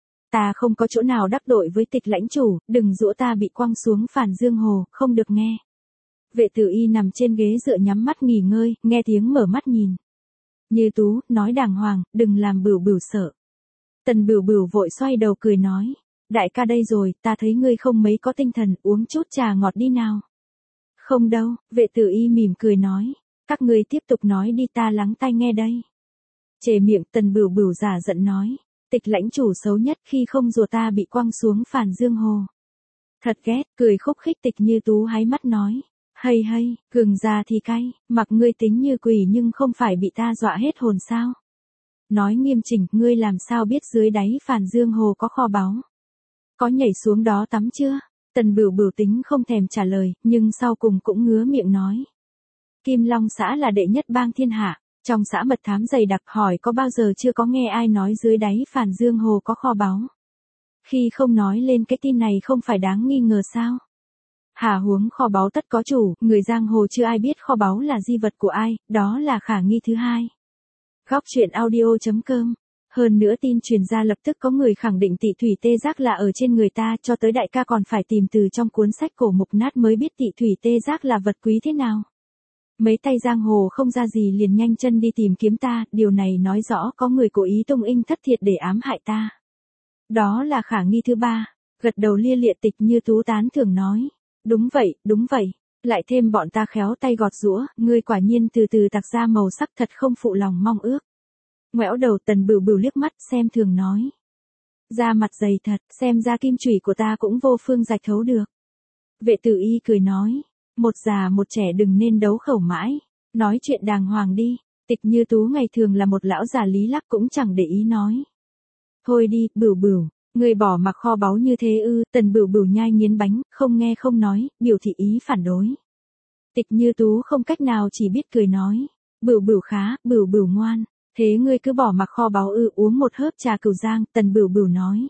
Ta không có chỗ nào đắc tội với Tịch lãnh chủ, đừng giũa ta bị quăng xuống Phàn Dương Hồ, không được nghe. Vệ Tử Y nằm trên ghế dựa nhắm mắt nghỉ ngơi, nghe tiếng mở mắt nhìn. Như Tú, nói đàng hoàng, đừng làm Bửu Bửu sợ. Tần Bửu Bửu vội xoay đầu cười nói. Đại ca đây rồi, ta thấy ngươi không mấy có tinh thần, uống chút trà ngọt đi nào. Không đâu, Vệ Tử Y mỉm cười nói. Các ngươi tiếp tục nói đi ta lắng tai nghe đây. Chề miệng, Tần Bửu Bửu giả giận nói. Tịch lãnh chủ xấu nhất khi không rùa ta bị quăng xuống Phàn Dương Hồ. Thật ghét, cười khúc khích. Tịch Như Tú hái mắt nói. Hay hay, gừng già thì cay, mặc ngươi tính như quỷ nhưng không phải bị ta dọa hết hồn sao. Nói nghiêm chỉnh, ngươi làm sao biết dưới đáy Phàn Dương Hồ có kho báu? Có nhảy xuống đó tắm chưa? Tần Bửu Bửu tính không thèm trả lời, nhưng sau cùng cũng ngứa miệng nói. Kim Long xã là đệ nhất bang thiên hạ, trong xã mật thám dày đặc, hỏi có bao giờ chưa có nghe ai nói dưới đáy Phàn Dương Hồ có kho báu. Khi không nói lên cái tin này không phải đáng nghi ngờ sao? Hà huống kho báu tất có chủ, người giang hồ chưa ai biết kho báu là di vật của ai, đó là khả nghi thứ hai. Góc truyện audio chấm com. Hơn nữa tin truyền ra lập tức có người khẳng định tị thủy tê giác là ở trên người ta, cho tới đại ca còn phải tìm từ trong cuốn sách cổ mục nát mới biết tị thủy tê giác là vật quý thế nào. Mấy tay giang hồ không ra gì liền nhanh chân đi tìm kiếm ta, điều này nói rõ có người cố ý tung in thất thiệt để ám hại ta. Đó là khả nghi thứ ba. Gật đầu lia lịa. Tịch Như Tú tán thưởng nói. Đúng vậy, đúng vậy. Lại thêm bọn ta khéo tay gọt giũa, ngươi quả nhiên từ từ tạc ra màu sắc thật không phụ lòng mong ước. Ngoẽo đầu, Tần Bửu Bửu liếc mắt xem thường nói. Da mặt dày thật, xem ra kim chủy của ta cũng vô phương rạch thấu được. Vệ Tử Y cười nói. Một già một trẻ đừng nên đấu khẩu mãi. Nói chuyện đàng hoàng đi. Tịch Như Tú ngày thường là một lão già lý lắc cũng chẳng để ý nói. Thôi đi, Bửu Bửu. Người bỏ mặc kho báu như thế ư? Tần Bửu Bửu nhai nghiến bánh, không nghe không nói, biểu thị ý phản đối. Tịch Như Tú không cách nào chỉ biết cười nói. Bửu Bửu khá, Bửu Bửu ngoan. Thế ngươi cứ bỏ mặc kho báu ư? Uống một hớp trà cửu giang, Tần Bửu Bửu nói.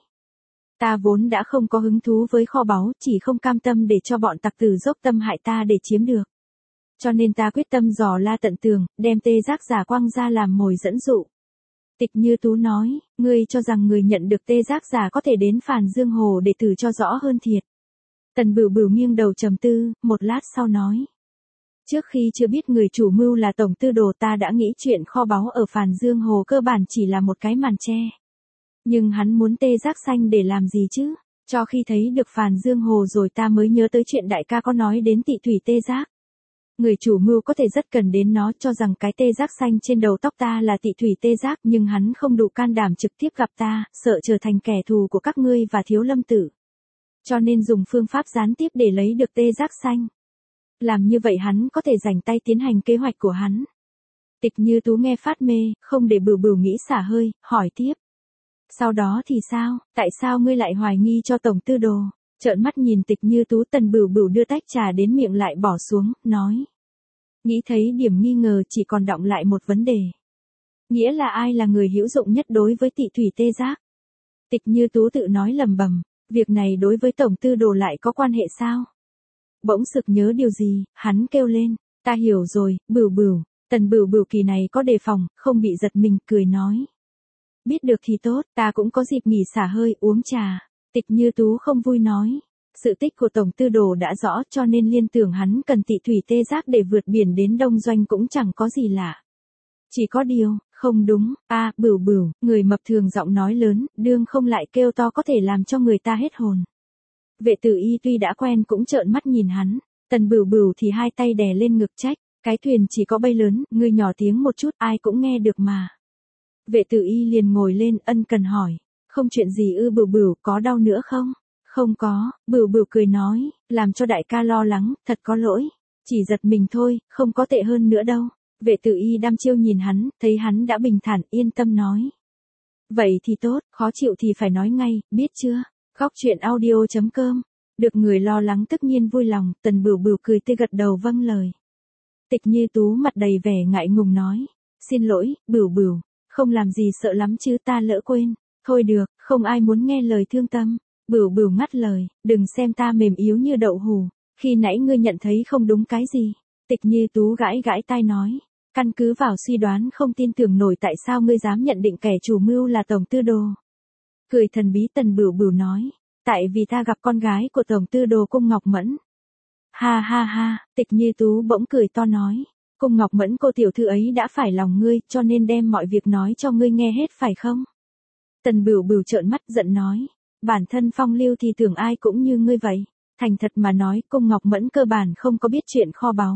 Ta vốn đã không có hứng thú với kho báu, chỉ không cam tâm để cho bọn tặc tử dốc tâm hại ta để chiếm được. Cho nên ta quyết tâm dò la tận tường, đem tê giác giả quăng ra làm mồi dẫn dụ. Tịch Như Tú nói, ngươi cho rằng người nhận được tê giác giả có thể đến Phàn Dương Hồ để thử cho rõ hơn thiệt. Tần Bửu Bửu nghiêng đầu trầm tư, một lát sau nói. Trước khi chưa biết người chủ mưu là Tổng Tư Đồ ta đã nghĩ chuyện kho báu ở Phàn Dương Hồ cơ bản chỉ là một cái màn che. Nhưng hắn muốn tê giác xanh để làm gì chứ? Cho khi thấy được Phàn Dương Hồ rồi ta mới nhớ tới chuyện đại ca có nói đến tị thủy tê giác. Người chủ mưu có thể rất cần đến nó, cho rằng cái tê giác xanh trên đầu tóc ta là tị thủy tê giác, nhưng hắn không đủ can đảm trực tiếp gặp ta, sợ trở thành kẻ thù của các ngươi và Thiếu Lâm Tử. Cho nên dùng phương pháp gián tiếp để lấy được tê giác xanh. Làm như vậy hắn có thể rảnh tay tiến hành kế hoạch của hắn. Tịch Như Tú nghe phát mê, không để Bửu Bửu nghĩ xả hơi, hỏi tiếp. Sau đó thì sao, tại sao ngươi lại hoài nghi cho Tổng Tư Đồ? Trợn mắt nhìn Tịch Như Tú, Tần Bửu Bửu đưa tách trà đến miệng lại bỏ xuống, nói. Nghĩ thấy điểm nghi ngờ chỉ còn đọng lại một vấn đề. Nghĩa là ai là người hữu dụng nhất đối với tị thủy tê giác? Tịch Như Tú tự nói lầm bầm, việc này đối với Tổng Tư Đồ lại có quan hệ sao? Bỗng sực nhớ điều gì, hắn kêu lên, ta hiểu rồi, Bửu Bửu. Tần Bửu Bửu kỳ này có đề phòng, không bị giật mình, cười nói. Biết được thì tốt, ta cũng có dịp nghỉ xả hơi, uống trà. Tịch Như Tú không vui nói. Sự tích của Tổng Tư Đồ đã rõ cho nên liên tưởng hắn cần tị thủy tê giác để vượt biển đến Đông Doanh cũng chẳng có gì lạ. Chỉ có điều, không đúng, a à, Bửu Bửu, người mập thường giọng nói lớn, đương không lại kêu to có thể làm cho người ta hết hồn. Vệ Tử Y tuy đã quen cũng trợn mắt nhìn hắn, Tần Bửu Bửu thì hai tay đè lên ngực trách, cái thuyền chỉ có bay lớn, ngươi nhỏ tiếng một chút ai cũng nghe được mà. Vệ Tử Y liền ngồi lên ân cần hỏi, không chuyện gì ư Bửu Bửu, có đau nữa không? Không có, Bửu Bửu cười nói, làm cho đại ca lo lắng, thật có lỗi, chỉ giật mình thôi, không có tệ hơn nữa đâu. Vệ Tử Y đăm chiêu nhìn hắn, thấy hắn đã bình thản, yên tâm nói. Vậy thì tốt, khó chịu thì phải nói ngay, biết chưa? Góc truyện audio chấm com. Được người lo lắng tất nhiên vui lòng, Tần Bửu Bửu cười tươi gật đầu vâng lời. Tịch Như Tú mặt đầy vẻ ngại ngùng nói, xin lỗi, Bửu Bửu, không làm gì sợ lắm chứ ta lỡ quên. Thôi được, không ai muốn nghe lời thương tâm. Bửu Bửu ngắt lời, đừng xem ta mềm yếu như đậu hù, khi nãy ngươi nhận thấy không đúng cái gì. Tịch Như Tú gãi gãi tai nói, căn cứ vào suy đoán không tin tưởng nổi tại sao ngươi dám nhận định kẻ chủ mưu là Tổng Tư Đồ. Cười thần bí Tần Bửu Bửu nói, tại vì ta gặp con gái của Tổng Tư Đồ Cung Ngọc Mẫn. Ha ha ha, Tịch Như Tú bỗng cười to nói, Cung Ngọc Mẫn cô tiểu thư ấy đã phải lòng ngươi cho nên đem mọi việc nói cho ngươi nghe hết phải không? Tần Bửu Bửu trợn mắt giận nói, bản thân phong lưu thì tưởng ai cũng như ngươi vậy. Thành thật mà nói, Cung Ngọc Mẫn cơ bản không có biết chuyện kho báu.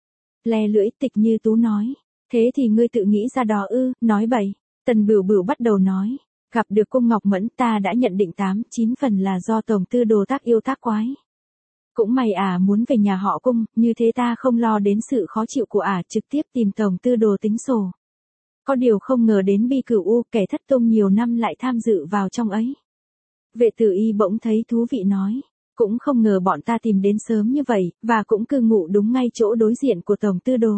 Le lưỡi Tịch Như Tú nói, thế thì ngươi tự nghĩ ra đó ư, nói bậy. Tần Bửu Bửu bắt đầu nói, gặp được Cung Ngọc Mẫn ta đã nhận định tám chín phần là do Tổng Tư Đồ tác yêu tác quái. Cũng mày à muốn về nhà họ Cung, như thế ta không lo đến sự khó chịu của ả trực tiếp tìm Tổng Tư Đồ tính sổ. Có điều không ngờ đến Bi Cửu U kẻ thất tung nhiều năm lại tham dự vào trong ấy. Vệ Tử Y bỗng thấy thú vị nói, cũng không ngờ bọn ta tìm đến sớm như vậy, và cũng cư ngụ đúng ngay chỗ đối diện của Tổng Tư Đồ.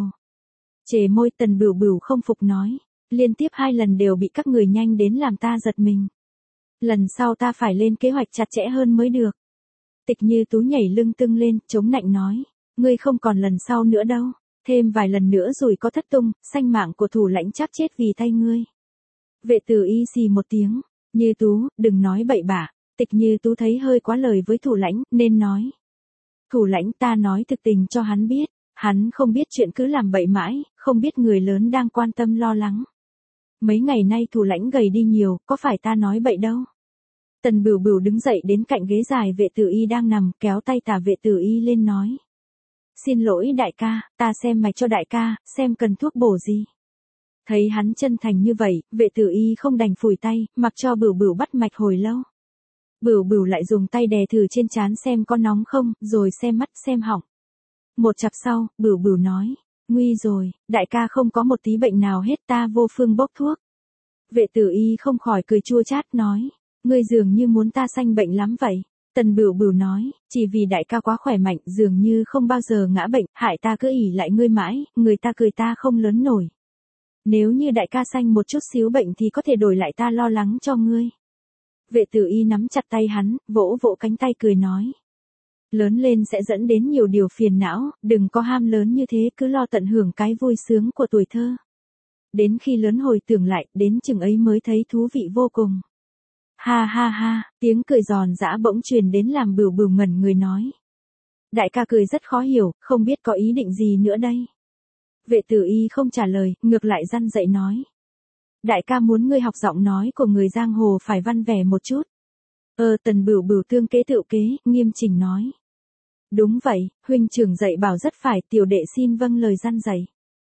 Chề môi Tần Bửu Bửu không phục nói, liên tiếp hai lần đều bị các người nhanh đến làm ta giật mình. Lần sau ta phải lên kế hoạch chặt chẽ hơn mới được. Tịch Như Tú nhảy lưng tưng lên, chống nạnh nói, ngươi không còn lần sau nữa đâu, thêm vài lần nữa rồi có thất tung, sanh mạng của thủ lãnh chắc chết vì tay ngươi. Vệ Tử Y xì một tiếng, Như Tú, đừng nói bậy bạ. Tịch Như Tú thấy hơi quá lời với thủ lãnh, nên nói. Thủ lãnh ta nói thực tình cho hắn biết, hắn không biết chuyện cứ làm bậy mãi, không biết người lớn đang quan tâm lo lắng. Mấy ngày nay thủ lãnh gầy đi nhiều, có phải ta nói bậy đâu. Tần Bửu Bửu đứng dậy đến cạnh ghế dài Vệ Tử Y đang nằm, kéo tay tả Vệ Tử Y lên nói. Xin lỗi đại ca, ta xem mạch cho đại ca, xem cần thuốc bổ gì. Thấy hắn chân thành như vậy, Vệ Tử Y không đành phủi tay, mặc cho Bửu Bửu bắt mạch hồi lâu. Bửu Bửu lại dùng tay đè thử trên trán xem có nóng không, rồi xem mắt xem họng. Một chặp sau, Bửu Bửu nói, nguy rồi, đại ca không có một tí bệnh nào hết ta vô phương bốc thuốc. Vệ Tử Y không khỏi cười chua chát nói, ngươi dường như muốn ta sanh bệnh lắm vậy. Tần Bửu Bửu nói, chỉ vì đại ca quá khỏe mạnh dường như không bao giờ ngã bệnh, hại ta cứ ỉ lại ngươi mãi, người ta cười ta không lớn nổi. Nếu như đại ca sanh một chút xíu bệnh thì có thể đổi lại ta lo lắng cho ngươi. Vệ Tử Y nắm chặt tay hắn, vỗ vỗ cánh tay cười nói. Lớn lên sẽ dẫn đến nhiều điều phiền não, đừng có ham lớn như thế cứ lo tận hưởng cái vui sướng của tuổi thơ. Đến khi lớn hồi tưởng lại, đến chừng ấy mới thấy thú vị vô cùng. Ha ha ha, tiếng cười giòn giã bỗng truyền đến làm Bửu Bửu ngẩn người nói. Đại ca cười rất khó hiểu, không biết có ý định gì nữa đây. Vệ Tử Y không trả lời, ngược lại răn dạy nói. Đại ca muốn ngươi học giọng nói của người giang hồ phải văn vẻ một chút. Ờ Tần Bửu Bửu tương kế tự kế, nghiêm chỉnh nói. Đúng vậy, huynh trưởng dạy bảo rất phải, tiểu đệ xin vâng lời răn dạy.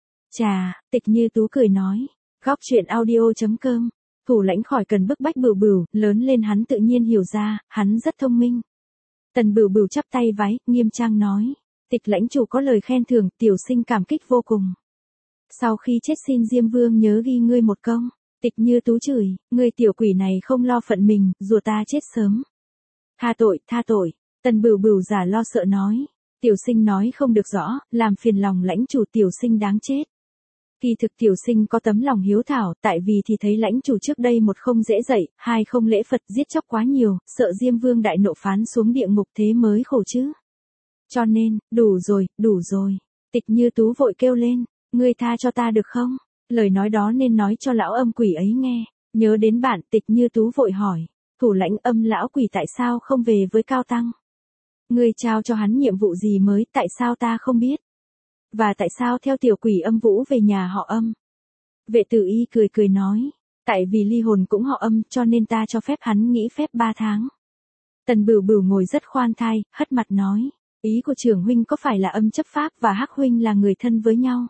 Chà, Tịch Như Tú cười nói. Góc truyện audio chấm com. Thủ lãnh khỏi cần bức bách Bửu Bửu, lớn lên hắn tự nhiên hiểu ra, hắn rất thông minh. Tần Bửu Bửu chắp tay vái, nghiêm trang nói. Tịch lãnh chủ có lời khen thưởng, tiểu sinh cảm kích vô cùng. Sau khi chết xin Diêm Vương nhớ ghi ngươi một công. Tịch Như Tú chửi, ngươi tiểu quỷ này không lo phận mình, rùa ta chết sớm. Tha tội, tha tội. Tần Bửu Bửu giả lo sợ nói. Tiểu sinh nói không được rõ, làm phiền lòng lãnh chủ tiểu sinh đáng chết. Kỳ thực tiểu sinh có tấm lòng hiếu thảo, tại vì thì thấy lãnh chủ trước đây một không dễ dậy, hai không lễ Phật giết chóc quá nhiều, sợ Diêm Vương đại nộ phán xuống địa ngục thế mới khổ chứ. Cho nên, đủ rồi, đủ rồi. Tịch Như Tú vội kêu lên, ngươi tha cho ta được không? Lời nói đó nên nói cho lão âm quỷ ấy nghe. Nhớ đến bạn, Tịch Như Tú vội hỏi. Thủ lãnh Âm lão quỷ tại sao không về với Cao Tăng? Ngươi trao cho hắn nhiệm vụ gì mới, tại sao ta không biết? Và tại sao theo tiểu quỷ Âm Vũ về nhà họ Âm? Vệ tử y cười cười nói, tại vì ly hồn cũng họ Âm cho nên ta cho phép hắn nghỉ phép ba tháng. Tần Bửu Bửu ngồi rất khoan thai, hất mặt nói, ý của trưởng huynh có phải là Âm chấp pháp và Hắc huynh là người thân với nhau?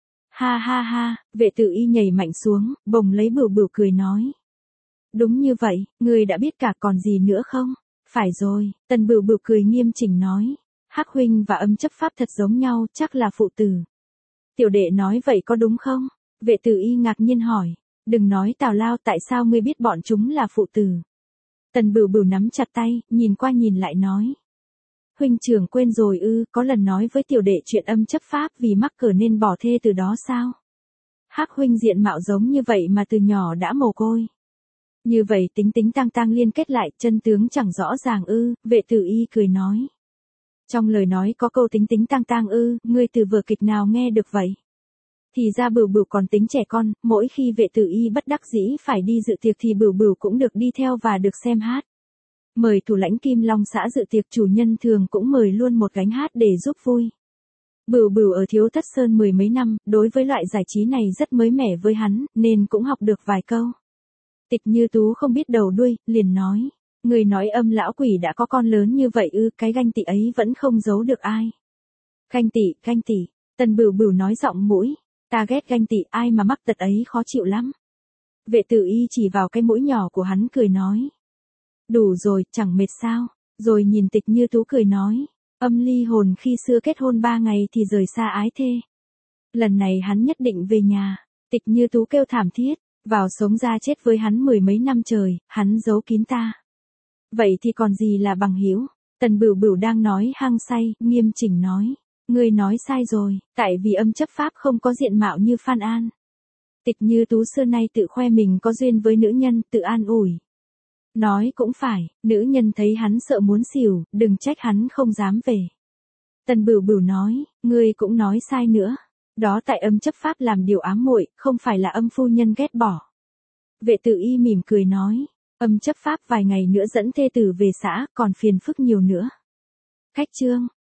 Ha ha ha, vệ tử y nhảy mạnh xuống, bồng lấy Bửu Bửu cười nói. Đúng như vậy, ngươi đã biết cả còn gì nữa không? Phải rồi, Tần Bửu Bửu cười nghiêm chỉnh nói, Hắc huynh và Âm chấp pháp thật giống nhau, chắc là phụ tử. Tiểu đệ nói vậy có đúng không? Vệ tử y ngạc nhiên hỏi, đừng nói tào lao, tại sao ngươi biết bọn chúng là phụ tử? Tần Bửu Bửu nắm chặt tay, nhìn qua nhìn lại nói. Huynh trưởng quên rồi ư, có lần nói với tiểu đệ chuyện Âm chấp pháp vì mắc cỡ nên bỏ thê từ đó sao? Hắc huynh diện mạo giống như vậy mà từ nhỏ đã mồ côi. Như vậy tính tính tang tang liên kết lại, chân tướng chẳng rõ ràng ư, vệ tử y cười nói. Trong lời nói có câu tính tính tang tang ư, ngươi từ vở kịch nào nghe được vậy? Thì ra Bửu Bửu còn tính trẻ con, mỗi khi vệ tử y bất đắc dĩ phải đi dự tiệc thì Bửu Bửu cũng được đi theo và được xem hát. Mời thủ lãnh Kim Long xã dự tiệc, chủ nhân thường cũng mời luôn một gánh hát để giúp vui. Bửu Bửu ở Thiếu Thất Sơn mười mấy năm, đối với loại giải trí này rất mới mẻ với hắn, nên cũng học được vài câu. Tịch Như Tú không biết đầu đuôi, liền nói, người nói Âm lão quỷ đã có con lớn như vậy ư, cái ganh tị ấy vẫn không giấu được ai. Ganh tị, ganh tị, Tần Bửu Bửu nói giọng mũi, ta ghét ganh tị, ai mà mắc tật ấy khó chịu lắm. Vệ tử y chỉ vào cái mũi nhỏ của hắn cười nói. Đủ rồi, chẳng mệt sao, rồi nhìn Tịch Như Tú cười nói, Âm ly hồn khi xưa kết hôn ba ngày thì rời xa ái thê. Lần này hắn nhất định về nhà. Tịch Như Tú kêu thảm thiết, vào sống ra chết với hắn mười mấy năm trời, hắn giấu kín ta. Vậy thì còn gì là bằng hữu? Tần Bửu Bửu đang nói hăng say, nghiêm chỉnh nói, ngươi nói sai rồi, tại vì Âm chấp pháp không có diện mạo như Phan An. Tịch Như Tú xưa nay tự khoe mình có duyên với nữ nhân, tự an ủi. Nói cũng phải, nữ nhân thấy hắn sợ muốn xỉu, đừng trách hắn không dám về. Tần Bửu Bửu nói, ngươi cũng nói sai nữa. Đó tại Âm chấp pháp làm điều ám muội, không phải là Âm phu nhân ghét bỏ. Vệ tử y mỉm cười nói, Âm chấp pháp vài ngày nữa dẫn thê tử về xã, còn phiền phức nhiều nữa. Khách trương,